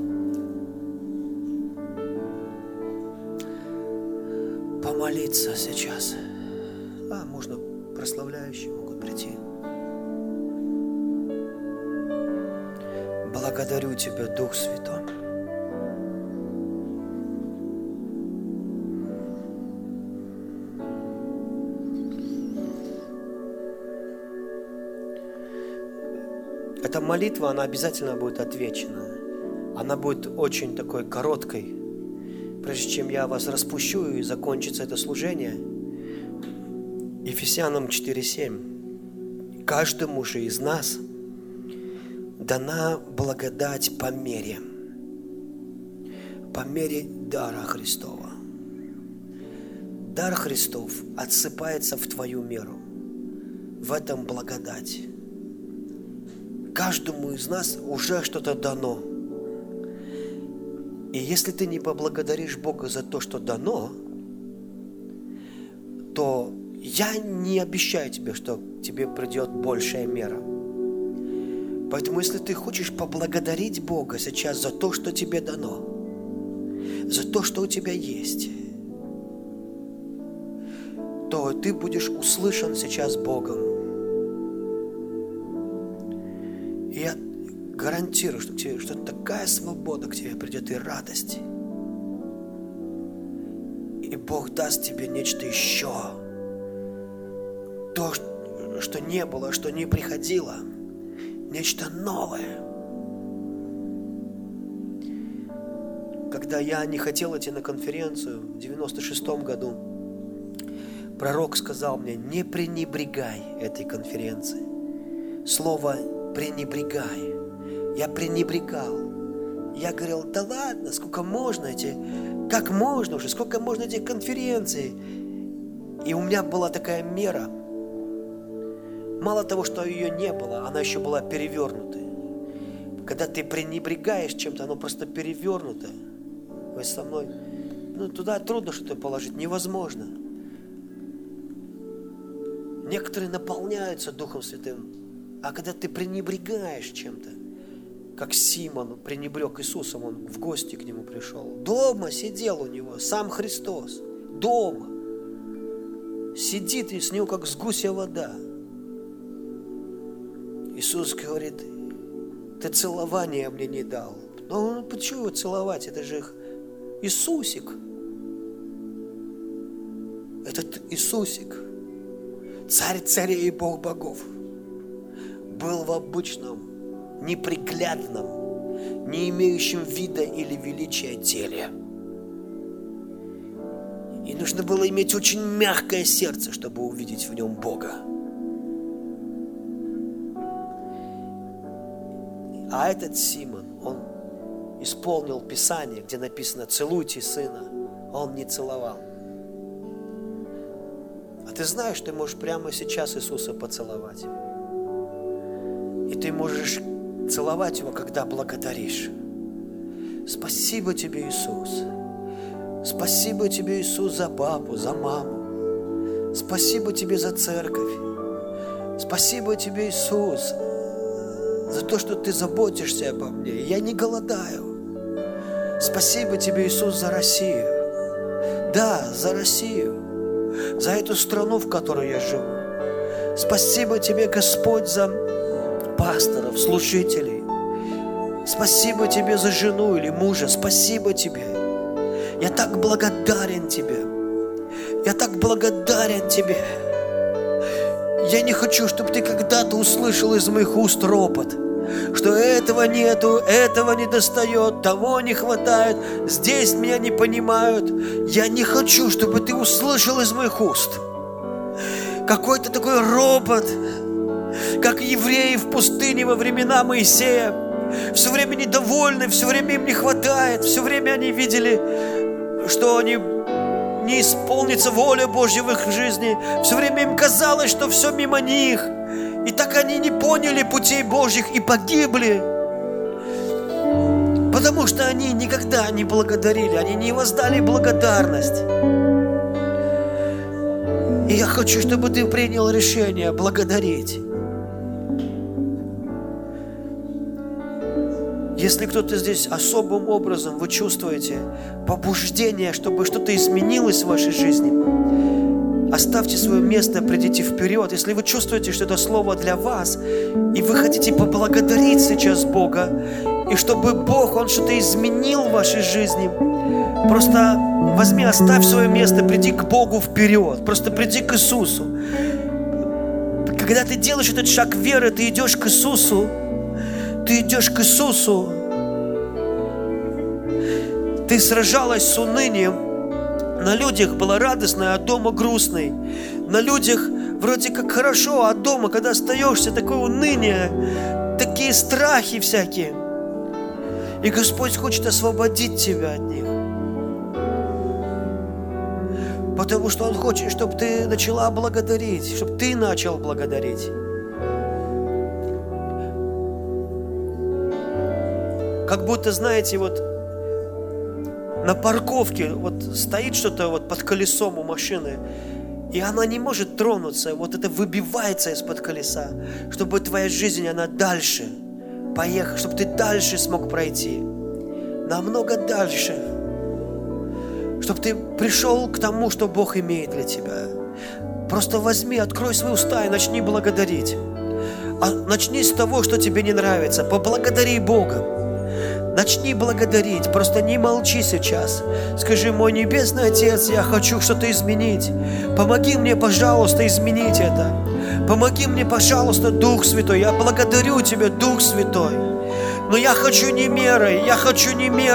A: Помолиться сейчас. Можно прославляющие могут прийти. Благодарю Тебя, Дух Святой. Эта молитва, она обязательно будет отвечена. Она будет очень такой короткой. Прежде чем я вас распущу и закончится это служение, Ефесянам 4:7. Каждому же из нас дана благодать по мере дара Христова. Дар Христов отсыпается в твою меру. В этом благодать. Каждому из нас уже что-то дано. И если ты не поблагодаришь Бога за то, что дано, то я не обещаю тебе, что тебе придет большая мера. Поэтому, если ты хочешь поблагодарить Бога сейчас за то, что тебе дано, за то, что у тебя есть, то ты будешь услышан сейчас Богом. И я гарантирую, что такая свобода к тебе придет и радость. И Бог даст тебе нечто еще. То, что не было, что не приходило. Нечто новое. Когда я не хотел идти на конференцию в 96-м году, пророк сказал мне: не пренебрегай этой конференцией. Слово «пренебрегай». Я пренебрегал. Я говорил: да ладно, сколько можно как можно уже, сколько можно этих конференций. И у меня была такая мера. Мало того, что ее не было, она еще была перевернутой. Когда ты пренебрегаешь чем-то, оно просто перевернуто. Вы со мной? Туда трудно что-то положить, невозможно. Некоторые наполняются Духом Святым, а когда ты пренебрегаешь чем-то, как Симон пренебрег Иисусом, он в гости к нему пришел. Дома сидел у него сам Христос. Дома. Сидит и с него как с гуся вода. Иисус говорит: ты целования мне не дал. Ну, почему его целовать? Это же Иисусик. Этот Иисусик, Царь царей и Бог богов, был в обычном, неприглядном, не имеющем вида или величия теле. И нужно было иметь очень мягкое сердце, чтобы увидеть в нем Бога. А этот Симон, он исполнил Писание, где написано: целуйте сына. Он не целовал. А ты знаешь, ты можешь прямо сейчас Иисуса поцеловать. И ты можешь целовать Его, когда благодаришь. Спасибо тебе, Иисус. Спасибо тебе, Иисус, за папу, за маму. Спасибо тебе за церковь. Спасибо тебе, Иисус, за то, что ты заботишься обо мне. Я не голодаю. Спасибо тебе, Иисус, за Россию. Да, за Россию. За эту страну, в которой я живу. Спасибо тебе, Господь, за пасторов, служителей. Спасибо тебе за жену или мужа. Спасибо тебе. Я так благодарен тебе. Я так благодарен тебе. Я не хочу, чтобы ты когда-то услышал из моих уст ропот, что этого этого нету, этого не достает, того не хватает, здесь меня не понимают. Я не хочу, чтобы Ты услышал из моих уст какой-то такой ропот, как евреи в пустыне во времена Моисея. Все время недовольны, все время им не хватает, все время они видели, что они не исполнится воля Божья в их жизни. Все время им казалось, что все мимо них. И так они не поняли путей Божьих и погибли. Потому что они никогда не благодарили, они не воздали благодарность. И я хочу, чтобы ты принял решение благодарить. Если кто-то здесь особым образом, вы чувствуете побуждение, чтобы что-то изменилось в вашей жизни, оставьте свое место, придите вперед. Если вы чувствуете, что это слово для вас, и вы хотите поблагодарить сейчас Бога, и чтобы Бог, Он что-то изменил в вашей жизни, просто возьми, оставь свое место, приди к Богу вперед, просто приди к Иисусу. Когда ты делаешь этот шаг веры, ты идешь к Иисусу, ты сражалась с унынием, на людях было радостно, а дома грустный. На людях вроде как хорошо, а дома, когда остаешься, такое уныние, такие страхи всякие. И Господь хочет освободить тебя от них. Потому что Он хочет, чтобы ты начала благодарить, чтобы ты начал благодарить. Как будто, знаете, вот на парковке вот стоит что-то вот под колесом у машины, и она не может тронуться, вот это выбивается из-под колеса, чтобы твоя жизнь, она дальше поехала, чтобы ты дальше смог пройти, намного дальше, чтобы ты пришел к тому, что Бог имеет для тебя. Просто возьми, открой свои уста и начни благодарить. Начни с того, что тебе не нравится, поблагодари Бога. Начни благодарить, просто не молчи сейчас. Скажи: мой Небесный Отец, я хочу что-то изменить. Помоги мне, пожалуйста, изменить это. Помоги мне, пожалуйста, Дух Святой. Я благодарю Тебя, Дух Святой. Но я хочу не мерой, я хочу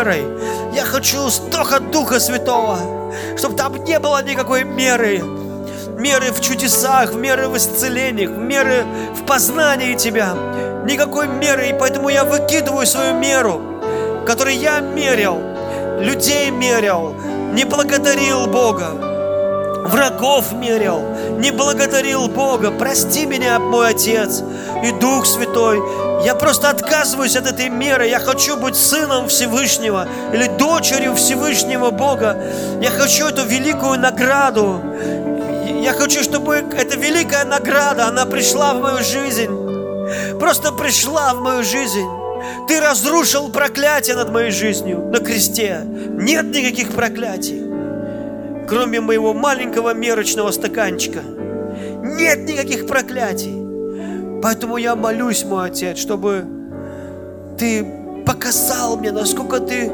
A: столько Духа Святого, чтобы там не было никакой меры. Меры в чудесах, меры в исцелениях, меры в познании Тебя. Никакой меры, и поэтому я выкидываю свою меру, которой я мерил, людей мерил, не благодарил Бога, врагов мерил, не благодарил Бога. Прости меня, мой Отец и Дух Святой. Я просто отказываюсь от этой меры. Я хочу быть сыном Всевышнего или дочерью Всевышнего Бога. Я хочу эту великую награду. Я хочу, чтобы эта великая награда, она пришла в мою жизнь. Просто пришла в мою жизнь. Ты разрушил проклятие над моей жизнью на кресте. Нет никаких проклятий, кроме моего маленького мерочного стаканчика. Нет никаких проклятий. Поэтому я молюсь, мой Отец, чтобы Ты показал мне, насколько Ты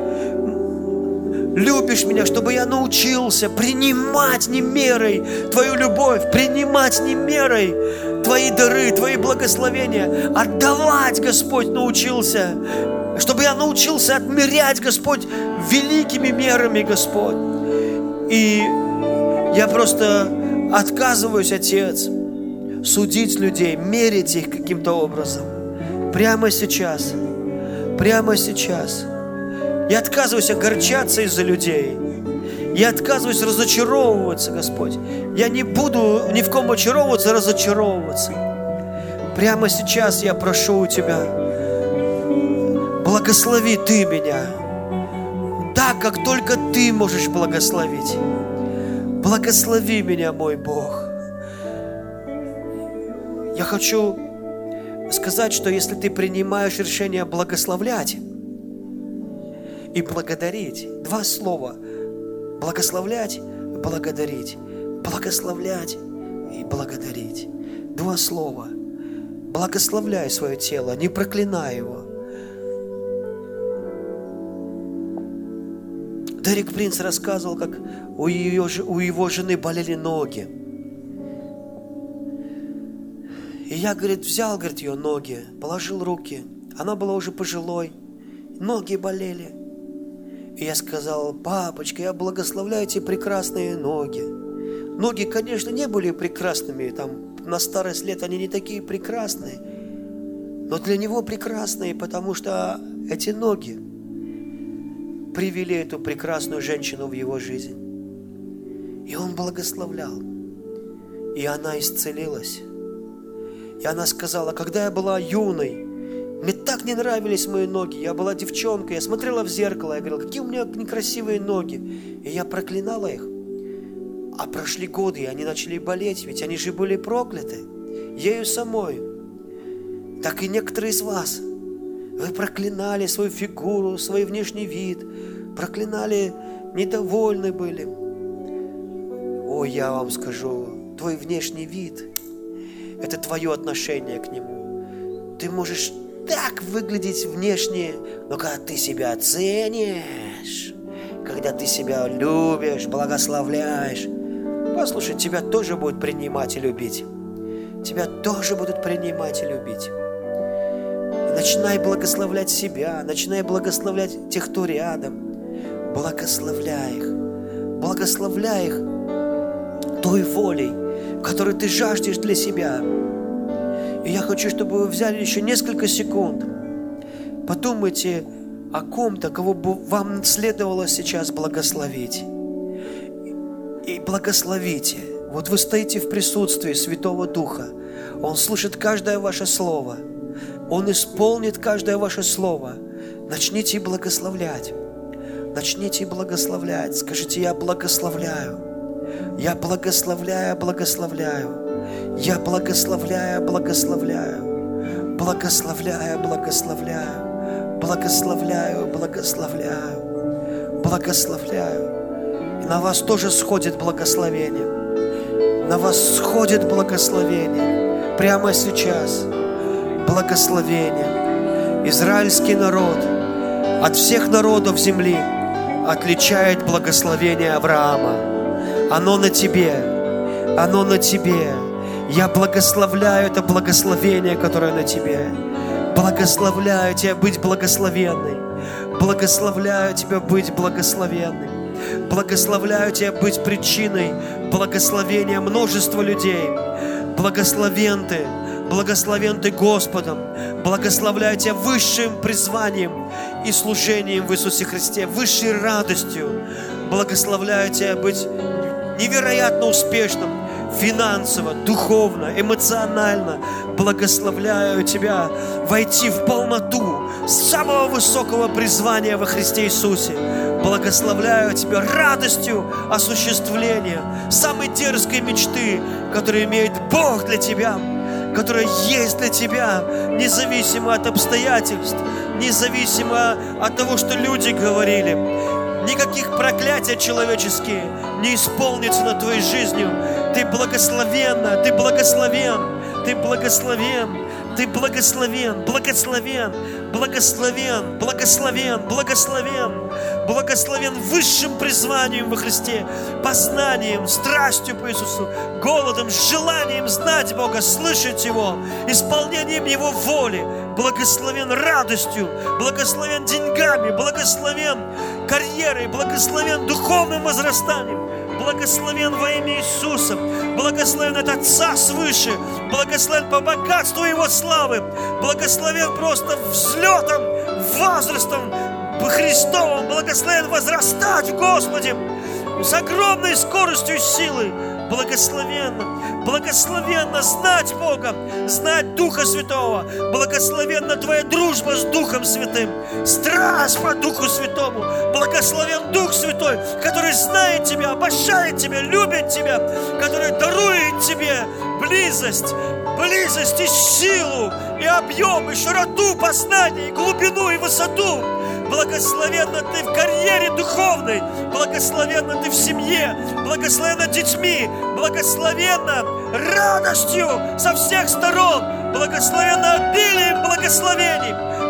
A: любишь меня, чтобы я научился принимать не мерой Твою любовь, принимать не мерой Твои дары, Твои благословения, отдавать, Господь, научился, чтобы я научился отмерять, Господь, великими мерами, Господь. И я просто отказываюсь, Отец, судить людей, мерить их каким-то образом. Прямо сейчас. Я отказываюсь огорчаться из-за людей. Я отказываюсь разочаровываться, Господь. Я не буду ни в ком очаровываться, разочаровываться. Прямо сейчас я прошу у Тебя, благослови Ты меня так, как только Ты можешь благословить. Благослови меня, мой Бог. Я хочу сказать, что если ты принимаешь решение благословлять и благодарить, два слова: благословлять, благодарить. Благословлять и благодарить. Два слова. Благословляй свое тело, не проклинай его. Дерек Принц рассказывал, как у его жены болели ноги. И я, говорит, взял, говорит, ее ноги, положил руки, Она была уже пожилой, ноги болели. И я сказал: папочка, я благословляю эти прекрасные ноги. Ноги, конечно, не были прекрасными, там на старость лет они не такие прекрасные, но для него прекрасные, потому что эти ноги привели эту прекрасную женщину в его жизнь. И он благословлял. И она исцелилась. И она сказала: когда я была юной, мне так не нравились мои ноги. Я была девчонкой, я смотрела в зеркало, я говорила: какие у меня некрасивые ноги. И я проклинала их. А прошли годы, и они начали болеть, ведь они же были прокляты ею самой. Так и некоторые из вас, вы проклинали свою фигуру, свой внешний вид, проклинали, недовольны были. Ой, я вам скажу, твой внешний вид – это твое отношение к нему. Ты можешь так выглядеть внешне, но когда ты себя ценишь, когда ты себя любишь, благословляешь, послушай, тебя тоже будут принимать и любить. Тебя тоже будут принимать и любить. И начинай благословлять себя, начинай благословлять тех, кто рядом. Благословляй их. Благословляй их той волей, которую ты жаждешь для себя. И я хочу, чтобы вы взяли еще несколько секунд. Подумайте о ком-то, кого бы вам следовало сейчас благословить. И благословите. Вот вы стоите в присутствии Святого Духа. Он слышит каждое ваше слово. Он исполнит каждое ваше слово. Начните благословлять. Начните благословлять. Скажите: я благословляю. Я благословляю, благословляю. Я благословляю, благословляю. Благословляю, благословляю. Благословляю, благословляю. Благословляю. И на вас тоже сходит благословение. На вас сходит благословение. Прямо сейчас. Благословение. Израильский народ от всех народов земли отличает благословение Авраама. Оно на тебе. Оно на тебе. Я благословляю это благословение, которое на тебе. Благословляю тебя быть благословенной. Благословляю тебя быть благословенной. Благословляю тебя быть причиной благословения множества людей. Благословен ты Господом. Благословляю тебя высшим призванием и служением в Иисусе Христе, высшей радостью. Благословляю тебя быть невероятно успешным финансово, духовно, эмоционально. Благословляю тебя войти в полноту самого высокого призвания во Христе Иисусе. Благословляю тебя радостью осуществления самой дерзкой мечты, которую имеет Бог для тебя, которая есть для тебя, независимо от обстоятельств, независимо от того, что люди говорили. Никаких проклятий человеческие не исполнится над твоей жизнью. Ты благословенна, ты благословен, ты благословен, ты благословен, благословен, благословен, благословен, благословен, благословен высшим призванием во Христе, познанием, страстью по Иисусу, голодом, желанием знать Бога, слышать Его, исполнением Его воли, благословен радостью, благословен деньгами, благословен карьерой, благословен духовным возрастанием, благословен во имя Иисуса, благословен от Отца свыше, благословен по богатству Его славы, благословен просто взлетом, возрастом по Христовому, благословен возрастать в Господе с огромной скоростью и силой. Благословенно, благословенно знать Бога, знать Духа Святого. Благословенна твоя дружба с Духом Святым, страсть по Духу Святому. Благословен Дух Святой, который знает тебя, обожает тебя, любит тебя, который дарует тебе близость и силу, и объем, и широту познания, и глубину, и высоту. Благословенна ты в карьере духовной, благословенна ты в семье, благословенна детьми, благословенна радостью со всех сторон, благословенна обилием благословений,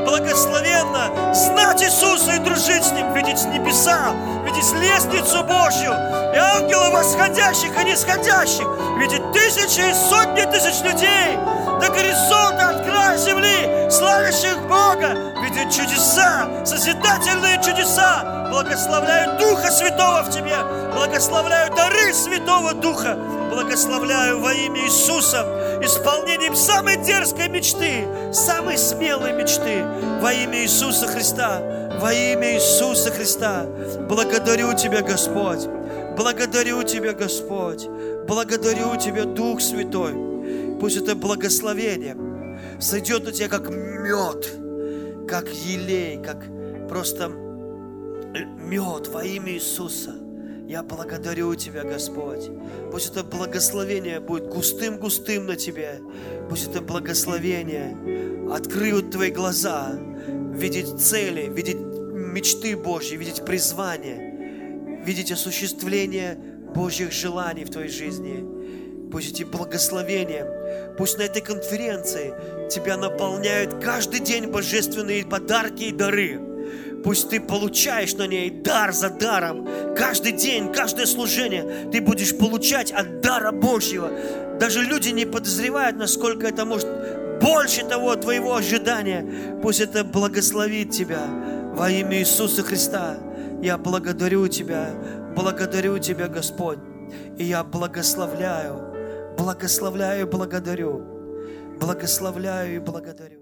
A: благословенно знать Иисуса и дружить с Ним, видеть небеса, видеть лестницу Божью, и ангелов восходящих и нисходящих, видеть тысячи и сотни тысяч людей до горизонта, от края земли, славящих Бога, видеть чудеса, созидательные чудеса. Благословляю Духа Святого в тебе, благословляю дары Святого Духа, благословляю во имя Иисуса исполнением самой дерзкой мечты, самой смелой мечты во имя Иисуса Христа, во имя Иисуса Христа. Благодарю Тебя, Господь, благодарю Тебя, Господь, благодарю Тебя, Дух Святой. Пусть это благословение сойдет на Тебя как мед, как елей, как просто мед во имя Иисуса. Я благодарю Тебя, Господь. Пусть это благословение будет густым-густым на Тебе. Пусть это благословение откроет Твои глаза, видеть цели, видеть мечты Божьи, видеть призвание, видеть осуществление Божьих желаний в Твоей жизни. Пусть эти благословения, пусть на этой конференции Тебя наполняют каждый день божественные подарки и дары. Пусть ты получаешь на ней дар за даром. Каждый день, каждое служение ты будешь получать от дара Божьего. Даже люди не подозревают, насколько это может больше того твоего ожидания. Пусть это благословит тебя во имя Иисуса Христа. Я благодарю Тебя, Господь. И я благословляю, благословляю и благодарю. Благословляю и благодарю.